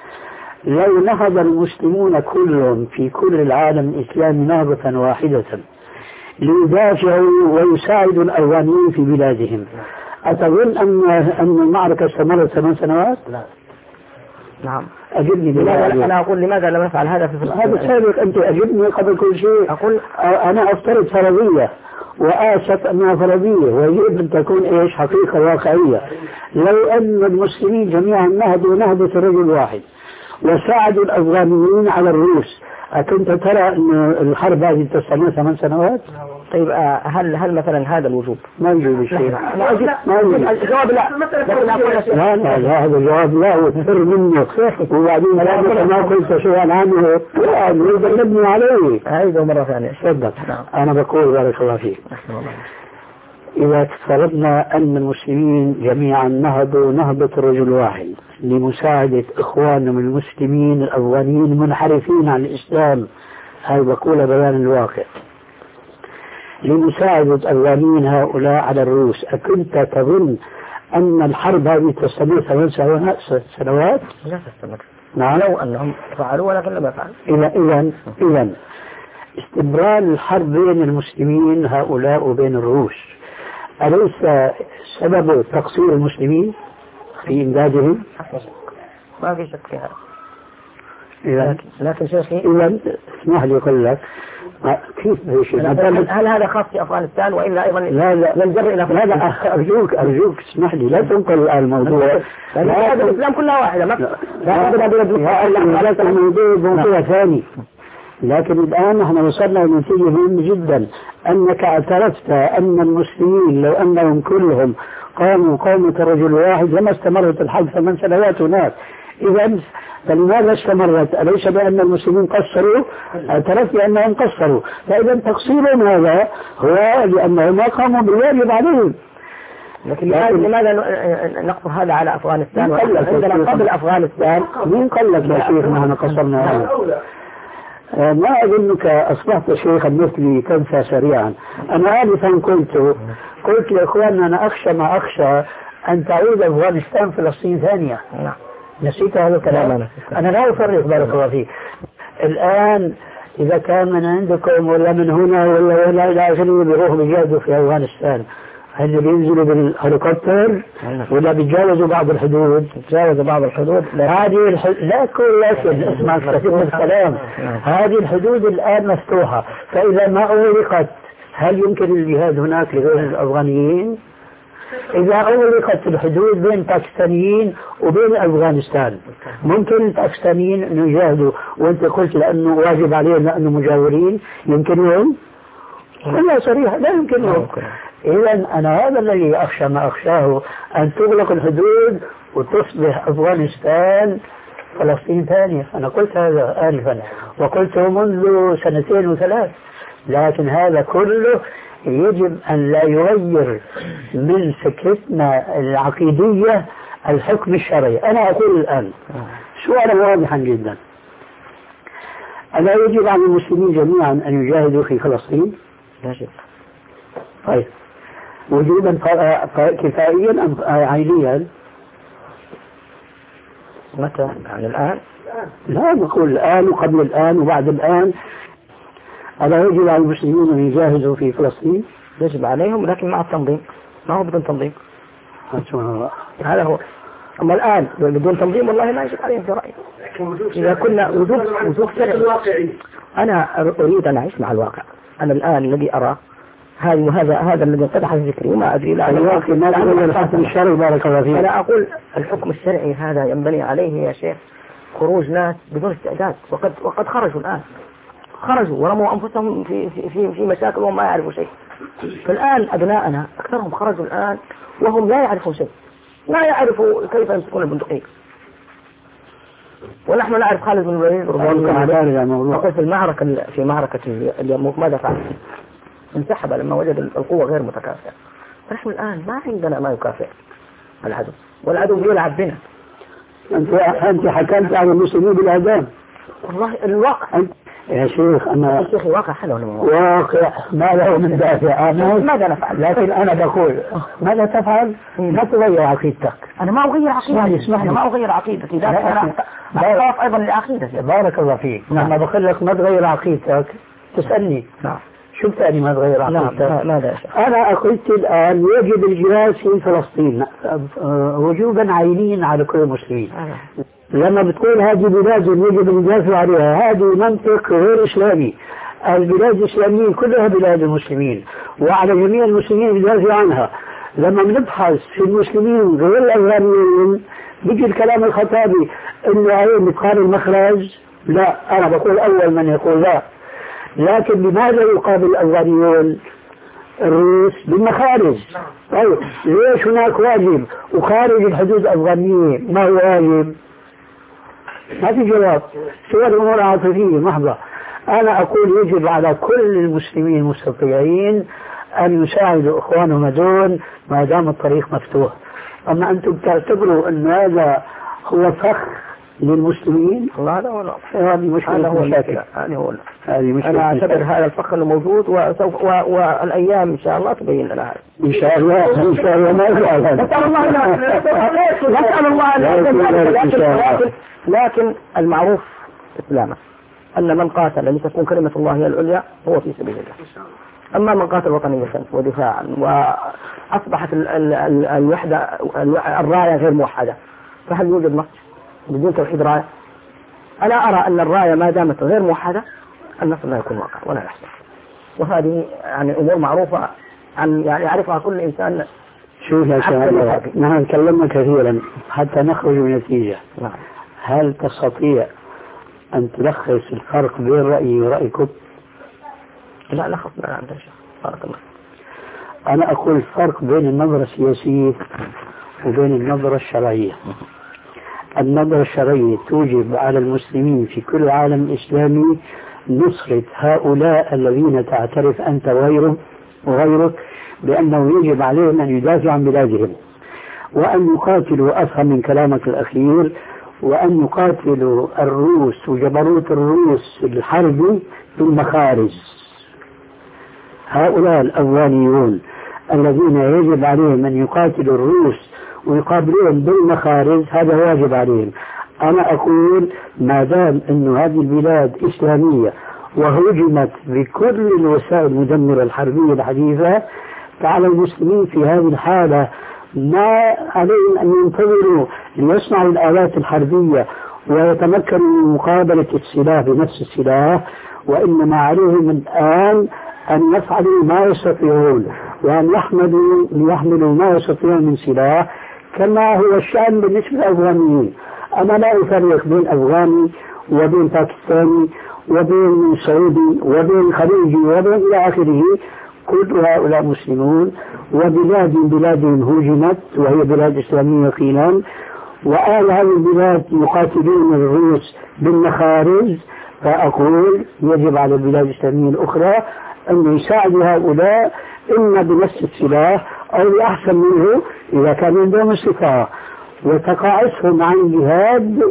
لو نهض المسلمون كلهم في كل العالم الإسلامي نهضة واحدة ليدافعوا ويساعدوا الأفغانيين في بلادهم، أتظن أن أن المعركة استمرت ثمان سنوات؟ لا. نعم. أجبني لماذا أنا أقول لماذا لم نفعل هذا في فلسطين؟ هذا سابق. أنت أجبني قبل كل شيء. أقول أنا أفترض فرضية وآسف أنها فرضية ويجب أن تكون إيش حقيقة واقعية. لو أن المسلمين جميعا نهضوا نهضة رجل واحد وساعدوا الأفغانيين على الروس، أكنت ترى أن الحرب هذه تستمر ثمان سنوات؟ طيب هل هل مثلا هذا الوجوب؟ ما يوجد شيء. ما أجيب ما أجيب الجواب لا. لكن أقول لا لا لا هذا الجواب لا وتفر منه وبعدين لا ما قلت شيئا عنه لا نريد أن نبني عليه. هذه مرة ثانية. تفضل. أنا بقول بارك الله فيك. إذا افترضنا أن المسلمين جميعا نهضوا نهضة رجل واحد لمساعدة إخوانهم المسلمين الأفغانيين المنحرفين عن الإسلام، هذا بقول بيان الواقع، لمساعدة الأفغانيين هؤلاء على الروس، أكنت تظن أن الحرب هذه تستمر ثمان سنوات؟ لا تستمر. نعم. لو أنهم فعلوا ولكن لم يفعلوا. إذا إذا إذا استمرار الحرب بين المسلمين هؤلاء وبين الروس أليس سبب تقصير المسلمين في إمدادهم؟ ما في شك في هذا. إذا لكن شيخي إذا اسمح لي أقول لك كيف هل هذا خاص في أفغانستان وإلا أيضا لا لا ننجر إلى لا لا أرجوك أرجوك اسمح لي لا تنقل الموضوع. لا الإسلام كلها واحدة. ما لا لا لا الموضوع موضوع ثاني. لكن الآن نحن وصلنا لنتيجة مهمة جدا، أنك اعترفت أن المسلمين لو أنهم كلهم قاموا قومة رجل واحد لما استمرت الحرب ثمان سنوات هناك. إذا فلماذا استمرت؟ أليس بأن المسلمين قصروا؟ اعترفت بأنهم قصروا، فإذا تقصيرهم هذا هو لأنهم ما قاموا بالواجب عليهم. لكن لماذا نقصر هذا على أفغانستان وعندنا قبل أفغانستان؟ مين قال لك يا شيخ نحن قصرنا هذا؟ ما أظنك أصبحت شيخا مثلي تنسى سريعا. أنا آنفا قلت قلت لإخواننا أنا أخشى ما أخشى أن تعود أفغانستان فلسطين ثانية. نعم. نسيت هذا الكلام. أنا لا أفرق بارك الله فيك. الآن إذا كان من عندكم ولا من هنا ولا ولا إلى آخره بيروحوا بيجاهدوا في أفغانستان، هل بينزلوا بالهليكوبتر ولا بيتجاوزوا بعض الحدود؟ بيتجاوزوا بعض الحدود. هذه الح... لا كل لكن اسمع الكلام. هذه الحدود الآن مفتوحة، فإذا ما أغلقت هل يمكن الجهاد هناك لغير الأفغانيين؟ إذا أغلقت الحدود بين باكستانيين وبين أفغانستان ممكن الباكستانيين أن يجاهدوا، وأنت قلت لأنه واجب عليهم لأنه مجاورين، يمكنهم؟ لا صريح لا يمكنهم. إذا أنا هذا الذي أخشى ما أخشاه، أن تغلق الحدود وتصبح أفغانستان فلسطين ثانية. أنا قلت هذا آنفا وقلته منذ سنتين وثلاث، لكن هذا كله يجب أن لا يغير من فكرتنا العقيدية الحكم الشرعي. أنا أقول الآن سؤالا واضحا جدا، ألا يجب على المسلمين جميعا أن يجاهدوا في فلسطين؟ لا شك. طيب وجوبا كفائيا أم عينيا؟ متى؟ يعني الآن؟ لا نقول الآن وقبل الآن وبعد الآن. ألا يجب على المسلمين أن يجاهدوا في فلسطين؟ يجب عليهم لكن مع التنظيم، ما هو بدون تنظيم. هذا هو. أما الآن بدون تنظيم والله ما يجب عليهم في رأيي. إذا كنا وجود وجود شرعي. أنا أريد أن أعيش مع الواقع. أنا الآن الذي أرى هذا وهذا هذا الذي انفتح ذكري وما أدري لا الواقع ما تقول الحكم الشرعي بارك الله فيك. أنا أقول الحكم الشرعي هذا ينبني عليه يا شيخ خروج ناس بدون استعداد، وقد وقد خرجوا الآن، خرجوا ورموا أنفسهم في في في, في مشاكل وهم ما يعرفوا شيء. فالآن أبناءنا أكثرهم خرجوا الآن وهم لا يعرفوا شيء، لا يعرفوا كيف يمسكون البندقية. ونحن نعرف خالد بن الوليد رضي الله عنه أقول في المعركة في معركة اليرموك ماذا فعل؟ انسحب لما وجد القوة غير متكافئة. فنحن الآن ما عندنا ما يكافئ العدو، والعدو بيلعب بنا. أنت أنت حكمت على المسلمين بالإعدام. والله الواقع يا شيخ أنا يا شيخي واقع حلو واقع ما له من دافع. أنا ماذا نفعل؟ لكن أنا بقول ماذا تفعل؟ ما تغير عقيدتك. أنا ما أغير عقيدتي. أنا ما أغير عقيدتي. لكن أنا أخاف أيضا لعقيدتي. بارك الله فيك. لما بقول لك ما تغير عقيدتك تسألني نعم شو بتعني ما تغير عقيدتك؟ نعم ماذا؟ أنا عقيدتي الآن يجب الجهاد في فلسطين وجوبا عينيا على كل المسلمين. لما بتقول هذه بلاد يجب أن ندافع عليها، هذه منطق غير إسلامي. البلاد الإسلامية كلها بلاد المسلمين وعلى جميع المسلمين يدافع عنها. لما بنبحث في المسلمين غير الأفغانيين بيجي الكلام الخطابي إنه عليه بقال المخرج. لا، أنا بقول أول من يقول لا. لكن لماذا يقابل الأفغانيون الروس بالمخارج؟ طيب ليش هناك واجب وخارج الحدود الأفغانية ما هو واجب؟ ما في جواب، سوى الأمور عاطفية محضة. أنا أقول يجب على كل المسلمين المستطيعين أن يساعدوا إخوانهم هذول ما دام الطريق مفتوح. أما أنتم تعتبروا أن هذا هو فخ للمسلمين؟ لا لا لا، هذه مشكلة هو مشاكل. هذه هو هذه مشكلة. أنا أعتبر هذا الفخ موجود وسوف والأيام إن شاء الله تبين لنا هذا. إن شاء الله إن شاء الله ما يفعل هذا. نسأل الله نسأل الله لكن لكن المعروف إسلامه أن من قاتل لتكون كلمة الله هي العليا هو في سبيل الله. أما من قاتل وطنية ودفاعا وأصبحت ال ال ال الوحدة الراية غير موحدة، فهل يوجد نص بدون توحيد راية؟ أنا أرى أن الراية ما دامت غير موحدة النصر لا يكون واقع ولا يحصل. وهذه يعني أمور معروفة عن يعني يعرفها كل إنسان. شوف يا شباب، نحن تكلمنا كثيرا حتى نخرج من نتيجة. نعم. هل تستطيع أن تلخص الفرق بين رأيي ورأيكم؟ لا لا خف لا عندنا شيء. بارك الله. أنا أقول الفرق بين النظرة السياسية وبين النظرة الشرعية. النظرة الشرعية توجب على المسلمين في كل العالم الإسلامي نصرة هؤلاء الذين تعترف أنت وغيرك وغيرك بأنه يجب عليهم أن يدافعوا عن بلادهم وأن يقاتلوا، أفهم من كلامك الأخير، وأن يقاتلوا الروس وجبروت الروس الحربي بالمخارج. هؤلاء الأفغانيون الذين يجب عليهم أن يقاتلوا الروس ويقابلون بالمخارج هذا واجب عليهم. أنا أقول ما دام أن هذه البلاد إسلامية وهجمت بكل الوسائل المدمرة الحربية الحديثة، فعلى المسلمين في هذه الحالة ما عليهم أن ينتظروا ليصنعوا الآلات الحربية ويتمكنوا من مقابلة السلاح بنفس السلاح، وإنما عليهم الآن أن يفعلوا ما يستطيعون وأن يحملوا ليحملوا ما يستطيعون من سلاح كما هو الشأن بالنسبة للأفغانيين. أنا لا أفرق بين أفغاني وبين باكستاني وبين سعودي وبين خليجي وبين إلى آخره، كل هؤلاء مسلمون وبلاد بلادهم هجمت وهي بلاد إسلامية يقينا، وآل هذه البلاد يقاتلون الروس بالمخارج. فأقول يجب على البلاد الإسلامية الأخرى أن يساعدوا هؤلاء إما بنفس السلاح أو أحسن منه إذا كان عندهم استطاعة، وتقاعسهم عن الجهاد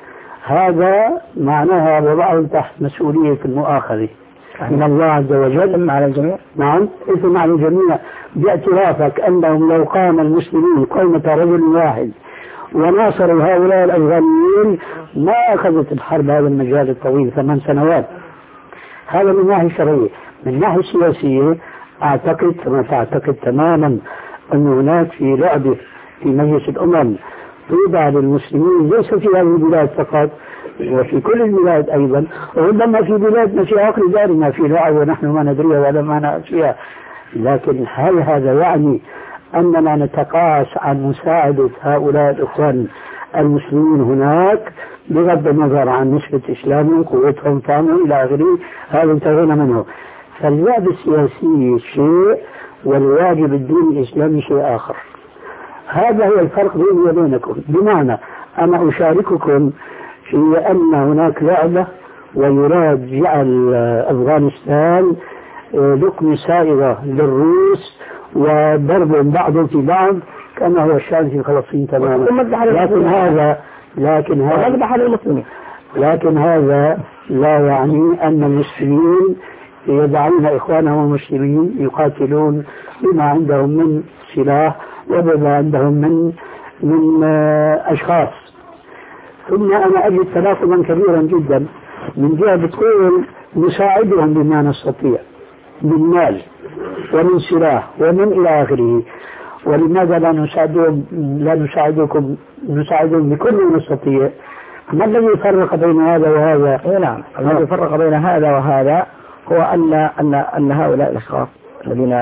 هذا معناها وضعهم تحت مسؤولية المؤاخذة من الله عز وجل. إثم على الجميع. نعم، إثم على الجميع باعترافك أنهم لو قام المسلمين قومة رجل واحد وناصروا هؤلاء الأفغانيين ما أخذت الحرب هذا المجال الطويل ثمان سنوات. هذا من ناحية شرعية. من ناحية سياسية أعتقد كما تعتقد تماما أن هناك في لعبة في مجلس الأمم توضع للمسلمين ليس في هذه البلاد فقط وفي كل البلاد أيضا، وربما في بلادنا في عقل دارنا في لعب ونحن ما ندريها ولا ما نعرف فيها. لكن هل هذا يعني أننا نتقاعس عن مساعدة هؤلاء الإخوان المسلمين هناك بغض النظر عن نسبة إسلامهم قوتهم فهمهم إلى آخره؟ هذا انتهينا منه. فالوعد السياسي شيء والواجب الديني الإسلامي شيء آخر. هذا هو الفرق بيني وبينكم. بمعنى أنا أشارككم في أن هناك لعبة ويراد جعل أفغانستان لقمة سائغة للروس وضرب بعضهم في بعض كما هو الشأن في فلسطين تماما. لكن هذا لكن هذا على المسلمين. لكن هذا لا يعني أن المسلمين يدعون إخوانهم المسلمين يقاتلون بما عندهم من سلاح وبما عندهم من من أشخاص. ثم أنا أجد تناقضا كبيرا جدا من جهة بتقول نساعدهم بما نستطيع من مال ومن سلاح ومن إلى آخره، ولماذا لا نساعدهم لا نساعدكم نساعدهم بكل ما نستطيع؟ ما الذي يفرق بين هذا وهذا؟ إيه نعم، الذي يفرق بين هذا وهذا هو أن أن أن هؤلاء الأشخاص الذين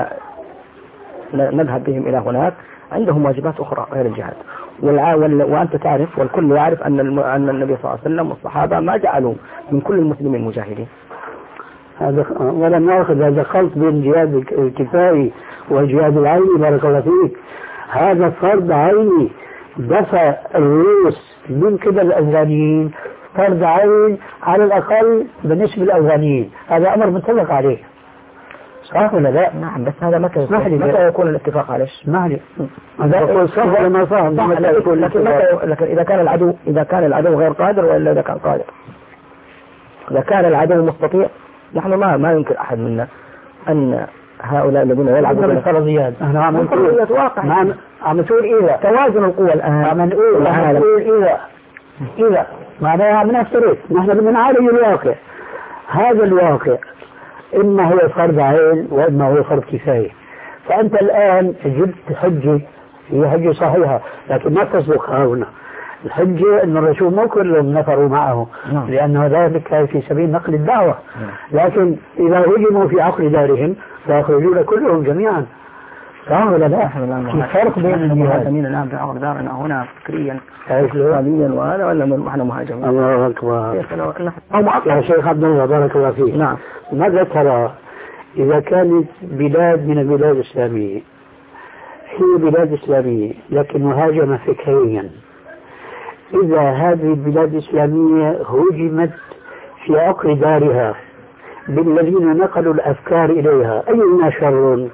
نذهب بهم إلى هناك عندهم واجبات أخرى غير الجهاد، وأنت تعرف والكل يعرف أن أن النبي صلى الله عليه وسلم والصحابة ما جعلوا من كل المسلمين مجاهدين. هذا ولم يأخذ هذا خلط بين الجهاد الكفائي والجهاد العيني. بارك الله فيك، هذا فرض عيني دفع الروس من قبل الأفغانيين، فرض عين على الأقل بالنسبة للأفغانيين، هذا أمر متفق عليه، صح ولا لا؟ نعم، بس هذا متى متى يكون الاتفاق عليه؟ اسمح لي، هذا يقول صح ولا ما صح؟ لكن لكن لكن إذا كان العدو إذا كان العدو غير قادر ولا إذا كان قادر؟ إذا كان العدو مستطيع، نحن ما ما يمكن أحد منا أن هؤلاء الذين يلعبون بالفرضيات، احنا عم نقول واقع، عم نقول إذا توازن القوى الآن، عم نقول عم نقول إذا إذا معناها عم نفترض، نحن بدنا نعالج الواقع. هذا الواقع إما هو فرض عين وإما هو فرض كفاية. فأنت الآن جبت حجة، هي حجة صحيحة لكن ما تصدق هنا. الحجة أن الرسول مو كلهم نفروا معه لأنه ذلك في سبيل نقل الدعوة، لكن إذا هجموا في عقر دارهم فيخرجون كلهم جميعا، صح ولا لا؟ في فرق بين المهاجمين الآن في عقر دارنا هنا فكريا اقتصاديا وهذا ولا نحن مهاجمين؟ الله أكبر. يا شيخ عبد الله بارك الله فيك، نعم، ماذا ترى إذا كانت بلاد من البلاد الإسلامية هي بلاد إسلامية لكن مهاجمة فكريا، إذا هذه البلاد الإسلامية هجمت في عقر دارها بالذين نقلوا الأفكار إليها، أينا شر؟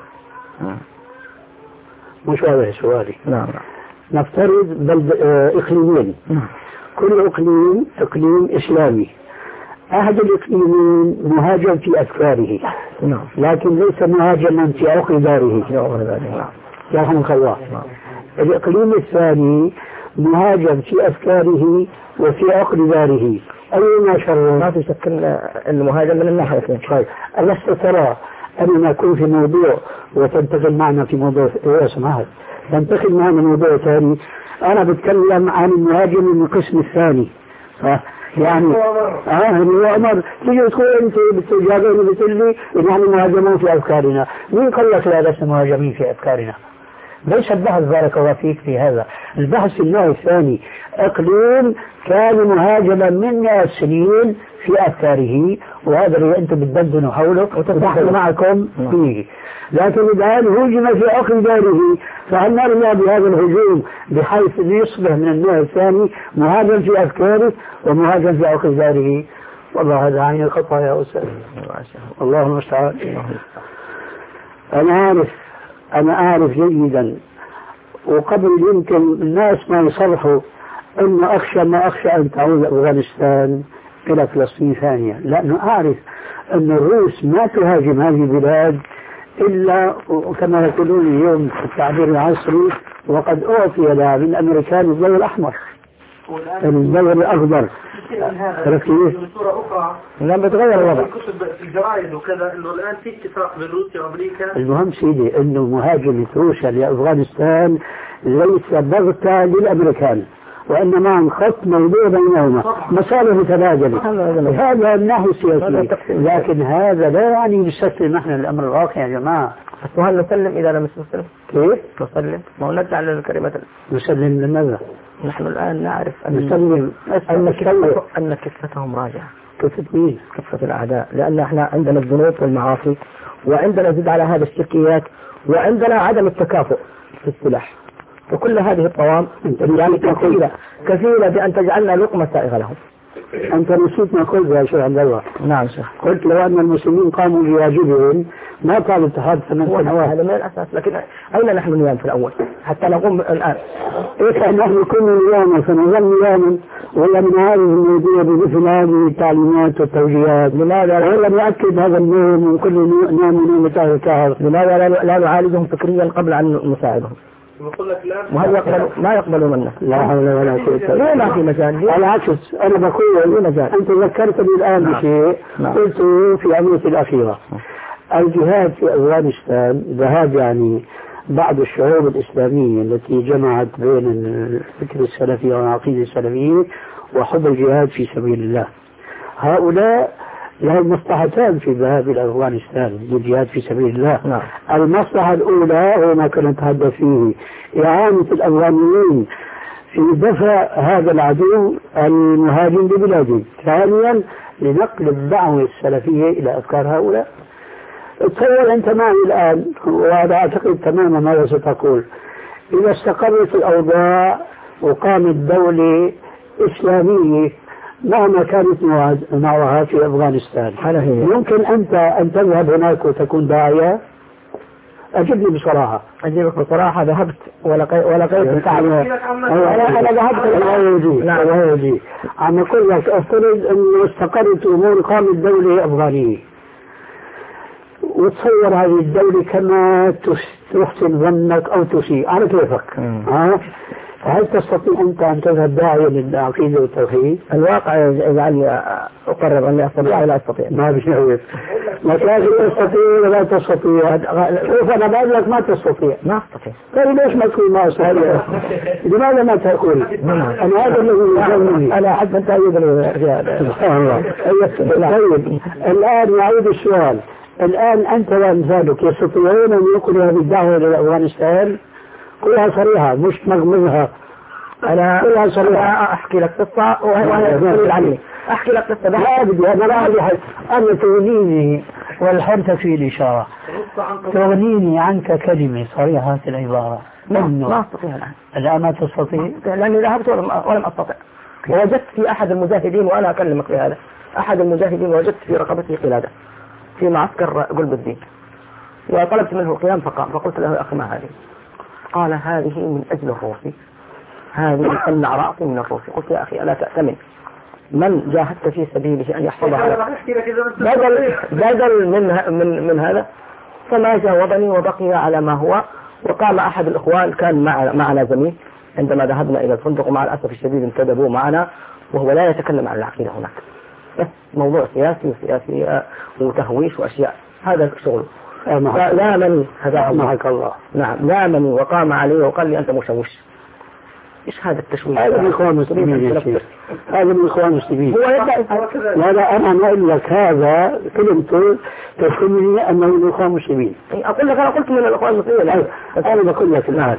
مش هذا سؤالي. نعم. نفترض بلد إقليمين، كل إقليم إقليم إسلامي، أحد الإقليمين مهاجم في أفكاره لكن ليس مهاجما في عقر داره، يرحمك الله. الإقليم الثاني مهاجم في أفكاره وفي عقر داره، أينا شر؟ ما تشكل المهاجم من الناحيتين. طيب ألست ترى أننا نكون في موضوع وتنتقل معنا في موضوع إيه سمعت تنتقل معنا موضوع ثاني؟ أنا بتكلم عن المهاجم من القسم الثاني، يعني اه هو أمر تيجي تقول أنت بتجاوبني بتقول لي إن نحن مهاجمون في أفكارنا، مين قال لك لا لسنا مهاجمين في أفكارنا؟ ليس البحث بارك الله فيك في هذا، البحث في النوع الثاني، إقليم كان مهاجما من مئة سنين في أفكاره وهذا اللي أنتم بتبدنوا حوله ونحن معكم فيه، لكن الآن هجم في عقر داره، فهل نرجع بهذا الهجوم بحيث يصبح من النوع الثاني مهاجم في أفكاره ومهاجم في عقر داره؟ والله هذا عين الخطأ يا أستاذ، الله المستعان. أنا عارف أنا أعرف جيدا، وقبل يمكن الناس ما يصرحوا أنه أخشى ما أخشى أن تعود أفغانستان إلى فلسطين ثانية، لأنه أعرف أن الروس ما تهاجم هذه البلاد إلا كما يقولون اليوم في التعبير العصري وقد أعطي لها من الأمريكان الضوء الأحمر الضوء الأخضر. عرفت كيف؟ بصورة أخرى لم بتغير الوضع الكتب في الجرائد وكذا إنه الآن في اتفاق بين روسيا وأمريكا. المهم سيدي إنه مهاجمة روسيا لأفغانستان ليس بغتة للأمريكان، وإنما خط موضوع بينهما مصالح متبادلة، هذا من ناحية سياسية، لكن هذا لا يعني نستسلم نحن الأمر الواقع يا جماعة. وهل نسلم إذا لم نسلم؟ كيف؟ نسلم؟ ما هو نجعل الكلمة نسلم لماذا؟ نحن الآن نعرف أن نسلم أن كفة أن كفتهم راجعة. كفة مين؟ كفة الأعداء، لأن احنا عندنا الذنوب والمعاصي وعندنا زد على هذا الشركيات وعندنا عدم التكافؤ في السلاح، وكل هذه الطوام يعني كثيرة كثيرة بأن تجعلنا لقمة سائغة لهم. أنت نسيت ما قلت يا شيخ عبد الله. نعم شيخ. قلت لو أن المسلمين قاموا بواجبهم ما طال اتخاذ ثمان سنوات. هذا من الأساس، لكن أين نحن اليوم في الأول حتى نقوم الآن؟ إيه نحن كنا نياما فنظل نياما ولا من هذه الموضوع بمثل هذه التعليمات والتوجيهات؟ لماذا ولا نؤكد هذا النوم من كل نوم من متاع الكهف؟ لماذا لا نعالجهم فكريا قبل أن نساعدهم؟ وهل يقبل ما يقبل منا؟ لا حول ولا قوة إلا بالله. ما في مجال. على عكس أنا بقول أنت ذكرتني الآن بشيء قلته في عملية الأخيرة. الجهاد في أفغانستان ذهاب يعني بعض الشعوب الإسلامية التي جمعت بين الفكر السلفي والعقيدة السلفية وحب الجهاد في سبيل الله. هؤلاء لهم مصلحتان في الذهاب إلى أفغانستان للجهاد في سبيل الله. نعم. المصلحة الأولى هو ما كنا نتحدث فيه، إعانة الأفغانيين في دفع هذا العدو المهاجم ببلادهم. ثانيا لنقل الدعوة السلفية إلى أفكار هؤلاء. تصور أنت معي الآن وهذا أعتقد تماما ماذا ستقول. إذا استقرت الأوضاع وقامت دولة إسلامية مهما كانت نوعها في أفغانستان، يمكن أنت أن تذهب هناك وتكون داعية؟ أجبني بصراحة. أجيبك بصراحة. ذهبت ولقيت ولقيت التعب. أنا أنا ذهبت. الله يجزيك. الله يجزيك. عم أقول لك أفترض أن استقرت أمور قامت دولة أفغانية وتصور هذه الدولة كما تحسن ظنك أو تسيء على كيفك. ها؟ هل تستطيع أنت أن تذهب داعية للعقيدة والتوحيد؟ الواقع يجعلني أقرر أني أستطيع ولا أستطيع. ما بشعور. لكن تستطيع ولا تستطيع. شوف أنا بقول لك ما تستطيع. ما أستطيع. طيب ليش ما تقول ما أستطيع؟ لماذا ما تقول؟ أنا هذا الذي يجنني. أنا أحب أن تأيدني في هذا. سبحان الله. طيب الآن يعود السؤال. الآن أنت وأمثالك يستطيعون أن ينقلوا هذه الدعوة إلى أفغانستان؟ كلها صريحة مش مغمضها. أنا كلها صريحة. أحكي لك قصة وهي تقول عني. أحكي لك قصة. لا بدي أنا لا بدي أنا تغنيني والحرت في الإشارة. تغنيني عنك كلمة صريحة في العبارة. ما أستطيع الآن. الآن ما تستطيع؟ لأني ذهبت ولم ولم أستطع. ووجدت في أحد المجاهدين وأنا أكلمك في هذا. أحد المجاهدين وجدت في رقبته قلادة في معسكر قلب الدين وطلبت منه القيام فقام. فقلت له يا أخي ما هذه؟ قال هذه من أجل الروسي، هذه تمنع رأسي من الروسي. قلت يا أخي ألا تأتمن من جاهدت في سبيله أن يحفظها بدل, بدل من, من, من هذا. فما جاوبني وبقي على ما هو. وقام أحد الإخوان كان مع معنا زميل عندما ذهبنا إلى الفندق ومع الأسف الشديد انتدبوا معنا وهو لا يتكلم عن العقيدة هناك، بس موضوع سياسي وسياسي وتهويش وأشياء. هذا شغله. لامني هذا معك الله. نعم لامني وقام علي وقال لي أنت مشوش. إيش هذا التشويش؟ هذا من إخوان المسلمين. هذا من إخوان المسلمين. لا لا أنا ما أقول لك هذا كلمته تفهمني أنه من إخوان المسلمين. أقول لك أنا قلت من الإخوان المسلمين. أنا بقول لك الآن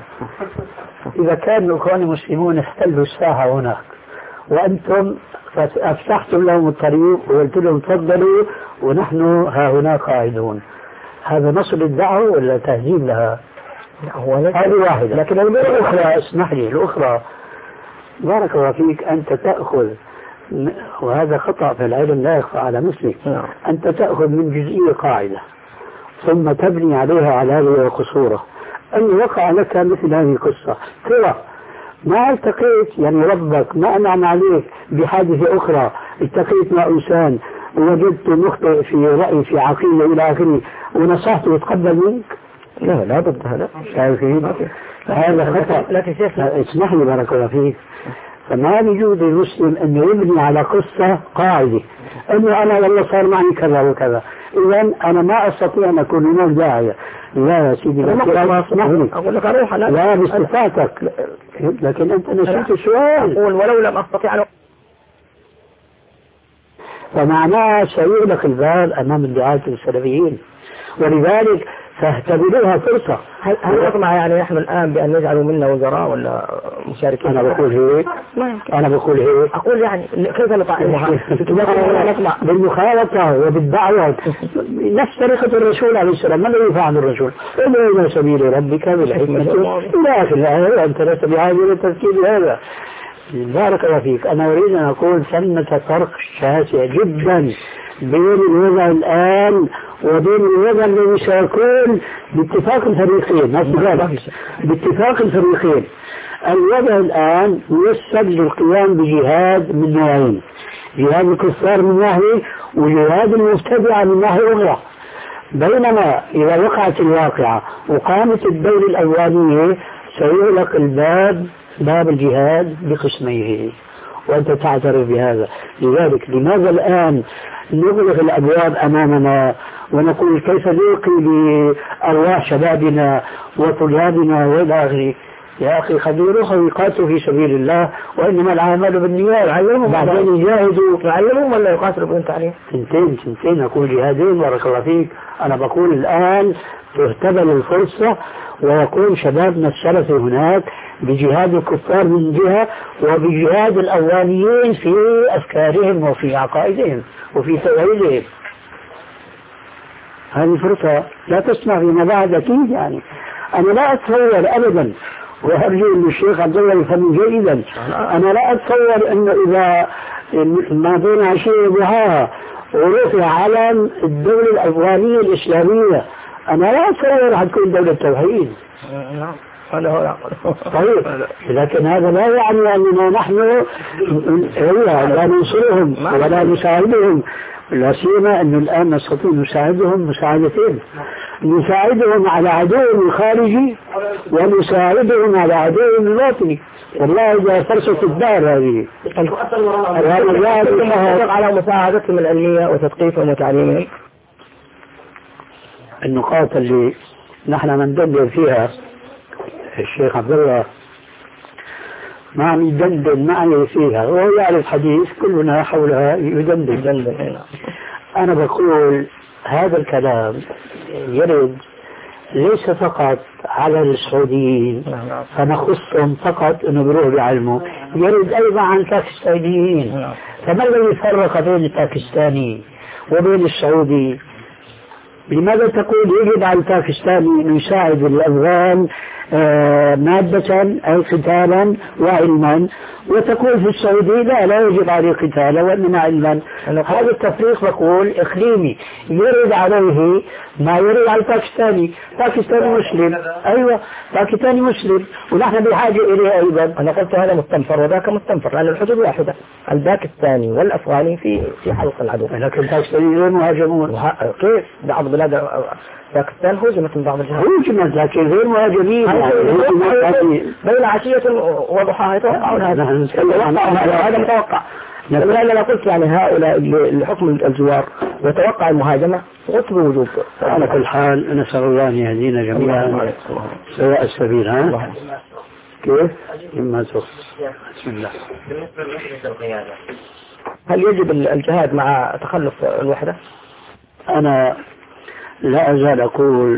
إذا كان الإخوان المسلمون احتلوا الساحة هناك وأنتم أفسحتم لهم الطريق وقلت لهم تفضلوا ونحن ها هنا قاعدون، هذا نصر الدعوة ولا تهجيم لها؟ هذه واحدة. لكن الأخرى اسمح لي الأخرى بارك الله فيك أنت تأخذ، وهذا خطأ في العلم لا يخفى على مثلك، أنت تأخذ من جزئية قاعدة ثم تبني عليها على هذه قصورة. أن وقع لك مثل هذه القصة ترى ما التقيت يعني ربك ما أنعم عليك بحادثة أخرى، التقيت مع إنسان ووجدت مخطئ في رأي في عقيدة إلى آخره ونصحته وتقبل منك؟ لا لا ضد هذا. شايفين هذا خطأ. لا اسمح لي بارك الله فيك. فما يجوز للمسلم أن يبني على قصة قاعدة أنه أنا والله صار معي كذا وكذا إذا أنا ما أستطيع أن أكون هناك داعية. لا يا سيدي لا اسمح لي أقول لك أروح لا, لا باستطاعتك لكن أنت نسيت السؤال. أقول ولو لم أستطيع أن فمعناه سيغلق الباب أمام الدعاة السلفيين ولذلك فاعتبروها فرصة. هل هل يطمع يعني نحن الآن بأن نجعلوا منا وزراء ولا مشاركين؟ أنا بقول هيك. أنا بقول هيك. أقول يعني كيف نطمع نطمع بالمخالطة وبالدعوة نفس طريقة الرسول عليه السلام. ما الذي فعل الرسول؟ ادعو إلى سبيل ربك بالحكمة إلى آخر الآية. أنت لست بحاجة إلى تذكير هذا. بارك الله فيك. أنا أريد أن أقول ثمة فرق شاسع جدا بين الوضع الآن وبين الوضع الذي سيكون باتفاق الفريقين. باتفاق الفريقين الوضع الآن يسد للقيام بجهاد من نوعين: جهاد الكفار من ناحية وجهاد المبتدعة من ناحية أخرى. بينما إذا وقعت الواقعة وقامت الدولة الأولانية سيغلق الباب باب الجهاد بقسميه، وأنت تعترف بهذا. لذلك لماذا الآن نغلق الأبواب أمامنا ونقول كيف نلقي بأرواح شبابنا وطلابنا وإلى آخره؟ يا أخي خذوا ويقاتلوا في سبيل الله، وإنما العمل بالنيات. علمهم بعدين يجاهدوا. يعلمهم ولا يقاتلوا بدون تعليم؟ سنتين سنتين أقول جهادين. بارك الله فيك. أنا بقول الآن تهتبل الفرصة ويكون شبابنا السلفي هناك بجهاد الكفار من جهة وبجهاد الأولانيين في أفكارهم وفي عقائدهم وفي توحيدهم. هذه فرصة لا تسمع فيما بعد أكيد. يعني أنا لا أتصور أبدا، وأرجو أن الشيخ عبد الله يفهم جيدا، أنا لا أتصور أنه إذا ما بين عشية وضحاها ورفع علم الدولة الأفغانية الإسلامية أنا لا أتصور أن تكون دولة توحيد. نعم هذا هو. طيب لكن هذا لا يعني أننا نحن لا ننصرهم ولا نساعدهم، لا سيما أنه الآن نستطيع نساعدهم مساعدتين: نساعدهم على عدوهم الخارجي ونساعدهم على عدوهم الباطني. والله إذا فرصة الدار هذه على مساعدتهم العلمية وتثقيفهم وتعليمهم. النقاط اللي نحن ندندن فيها الشيخ عبد الله ما عم يدندن معي فيها، وهو يعرف حديث كلنا حولها يدندن. أنا بقول هذا الكلام يرد ليس فقط على السعوديين فنخصهم فقط أنه بيروحوا بيعلموا، يرد أيضا عن الباكستانيين. فما الذي يفرق بين الباكستاني وبين السعودي؟ لماذا تقول يجب على الباكستاني أن يساعد الأفغان آه مادة أو قتالا وعلما، وتقول في السعودية لا لا يجب عليه قتالا وإنما علما؟ هذا التفريق بقول إقليمي يرد عليه ما يرد على الباكستاني. باكستاني مسلم، أيوة باكستاني مسلم ونحن بحاجة إليه أيضا. أنا قلت هذا مستنفر وذاك مستنفر لأن الحدود واحدة، الباكستاني والأفغاني في في حلق العدو. لكن الباكستانيين غير مهاجمون. كيف؟ بعض بلاد باكستان هوجمت من بعض الجهات. هوجمت لكن غير مهاجمين. بين عشية وضحاها يتوقعون هذا. هذا متوقع. لأن أنا قلت يعني هؤلاء لحكم الجوار ويتوقع المهاجمة غصب وجوب. على كل حال نسأل الله أن يهدينا جميعا سواء السبيل. ها كيف؟ إما تخص. بسم الله. بالنسبة لوحدة القيادة هل يجب الجهاد مع تخلف الوحدة؟ أنا لا أزال أقول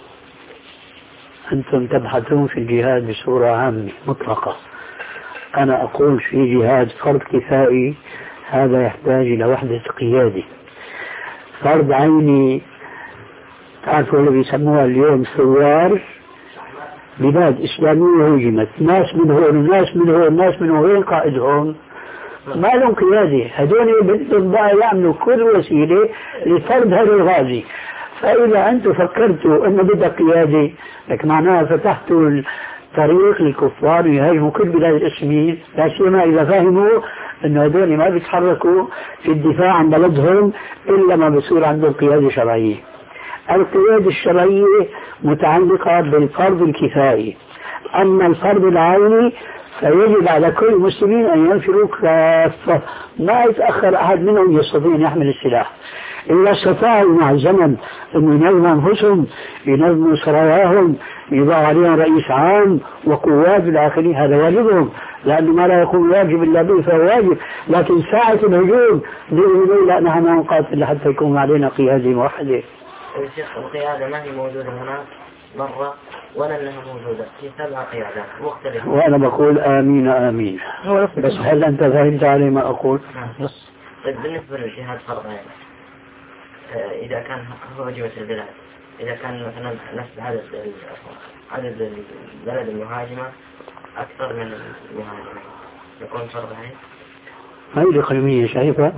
أنتم تبحثون في الجهاد بصورة عامة مطلقة. أنا أقول في جهاد فرض كفائي هذا يحتاج إلى وحدة قيادة. فرض عيني تعرفوا اللي بيسموها اليوم ثوار، بلاد إسلامية هجمت، ناس من هون وناس من هون وناس من هون، قائدهم ما لهم قيادة. هدول بدهم بقى يعملوا كل وسيلة لفرض هذا الغازي. فإذا أنتم فكرتوا أنه بدك قيادة لك معناها فتحتوا الطريق للكفار يهاجموا كل بلاد الإسلاميين، لا سيما إذا فهموا أنه هدول ما بيتحركوا في الدفاع عن بلدهم إلا ما بيصير عندهم قيادة شرعية. القيادة الشرعية متعلقة بالفرض الكفائي، أما الفرض العيني فيجب على كل المسلمين أن ينفروا كافة، ما يتأخر أحد منهم يستطيع أن يحمل السلاح. إذا استطاعوا مع الزمن أن ينظموا أنفسهم، ينظموا سراياهم، يضع عليهم رئيس عام وقوات الآخرين، هذا واجبهم، لأنه ما لا يكون واجب إلا به فهو واجب. لكن ساعة الهجوم بإذن لا نحن نقاتل حتى يكون علينا قيادة موحدة. الشيخ القيادة ما هي موجودة هناك مرة ولا أنها موجودة في سبع قيادات مختلفة. وأنا بقول آمين آمين. بس هل أنت فهمت علي ما أقول؟ نعم. طيب بالنسبة للجهاد فرضين، إذا كان هجمة البلاد، إذا كان مثلا نفس عدد عدد البلد المهاجمة أكثر من المهاجمين، يكون فرض عين؟ هاي الإقليمية شايفها؟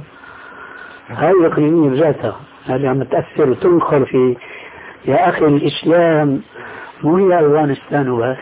هاي الإقليمية بذاتها هذه عم تأثر وتنخر في. يا أخي الإسلام مو هي أفغانستان وبس،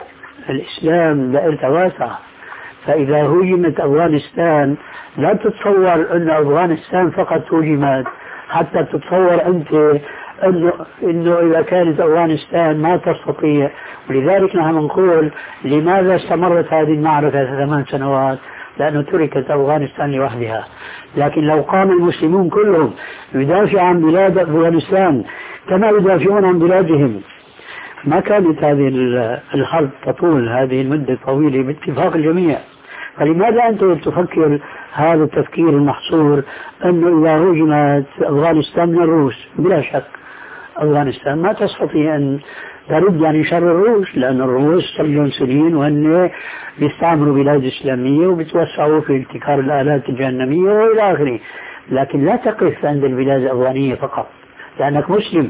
الإسلام دائرته واسعة. فإذا هجمت أفغانستان لا تتصور أن أفغانستان فقط هجمت حتى تتصور أنت أنه, إنه إذا كانت أفغانستان ما تستطيع. ولذلك نحن نقول لماذا استمرت هذه المعركة ثمان سنوات؟ لأنه تركت أفغانستان لوحدها. لكن لو قام المسلمون كلهم يدافعوا عن بلاد أفغانستان كما يدافعون عن بلادهم ما كانت هذه الحرب تطول هذه المدة الطويلة باتفاق الجميع. فلماذا أنت تفكر هذا التفكير المحصور أنه إذا هجمت أفغانستان من الروس؟ بلا شك أفغانستان ما تستطيع أن ترد يعني شر الروس، لأن الروس صلوا سنين وأن بيستعمروا بلاد إسلامية وبتوسعوا في ابتكار الآلات الجهنمية وإلى آخره. لكن لا تقف عند البلاد الأفغانية فقط لأنك مسلم.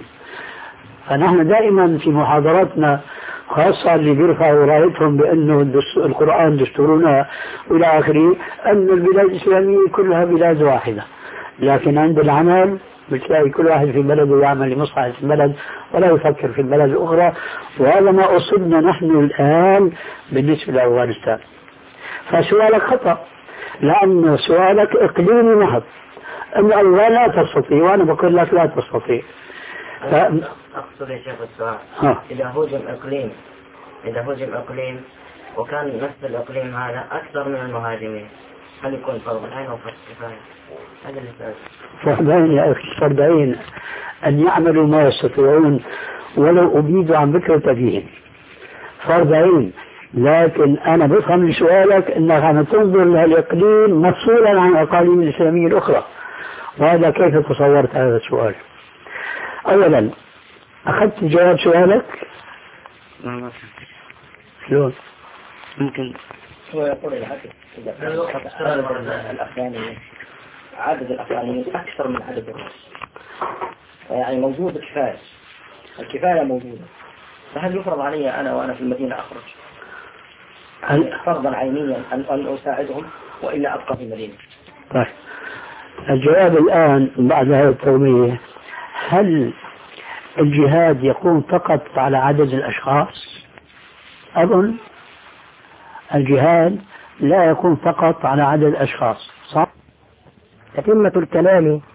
فنحن دائما في محاضراتنا خاصة اللي بيرفعوا رايتهم بأنه القرآن دستورنا وإلى آخره أن البلاد الإسلامية كلها بلاد واحدة، لكن عند العمل بتلاقي كل واحد في بلده يعمل لمصلحة البلد ولا يفكر في البلد الأخرى. وهذا ما أصبنا نحن الآن بالنسبة لأفغانستان. فسؤالك خطأ، لأن سؤالك إقليمي محض، أن الله لا تستطيع وأنا بقول لك لا تستطيع. ف... أقصد يا شيخ السؤال ها. إذا هجم إقليم إذا هجم إقليم وكان نفس الإقليم هذا أكثر من المهاجمين، هل يكون فرض العين أو فرض كفاية؟ هذا اللي فرض عين يا أخي، فرض عين أن يعملوا ما يستطيعون ولو أبيدوا عن فكرة أبيهم، فرض عين. لكن أنا بفهم من سؤالك أنك عم تنظر للإقليم مفصولا عن الأقاليم الإسلامية الأخرى، وهذا كيف تصورت هذا السؤال؟ أولا أخذت جواب سؤالك؟ شلون؟ ممكن هو يقول العدد الأفغانيين عدد الأفغانيين أكثر من عدد الروس، يعني موجود الكفاية الكفاية موجودة، فهل يفرض علي أنا وأنا في المدينة أخرج يعني فرضا عينيا أن أن أساعدهم وإلا أبقى في المدينة؟ طيب الجواب الآن بعد هذا التوضيح، هل الجهاد يكون فقط على عدد الأشخاص؟ أظن الجهاد لا يكون فقط على عدد الأشخاص، صح؟ تتمة الكلام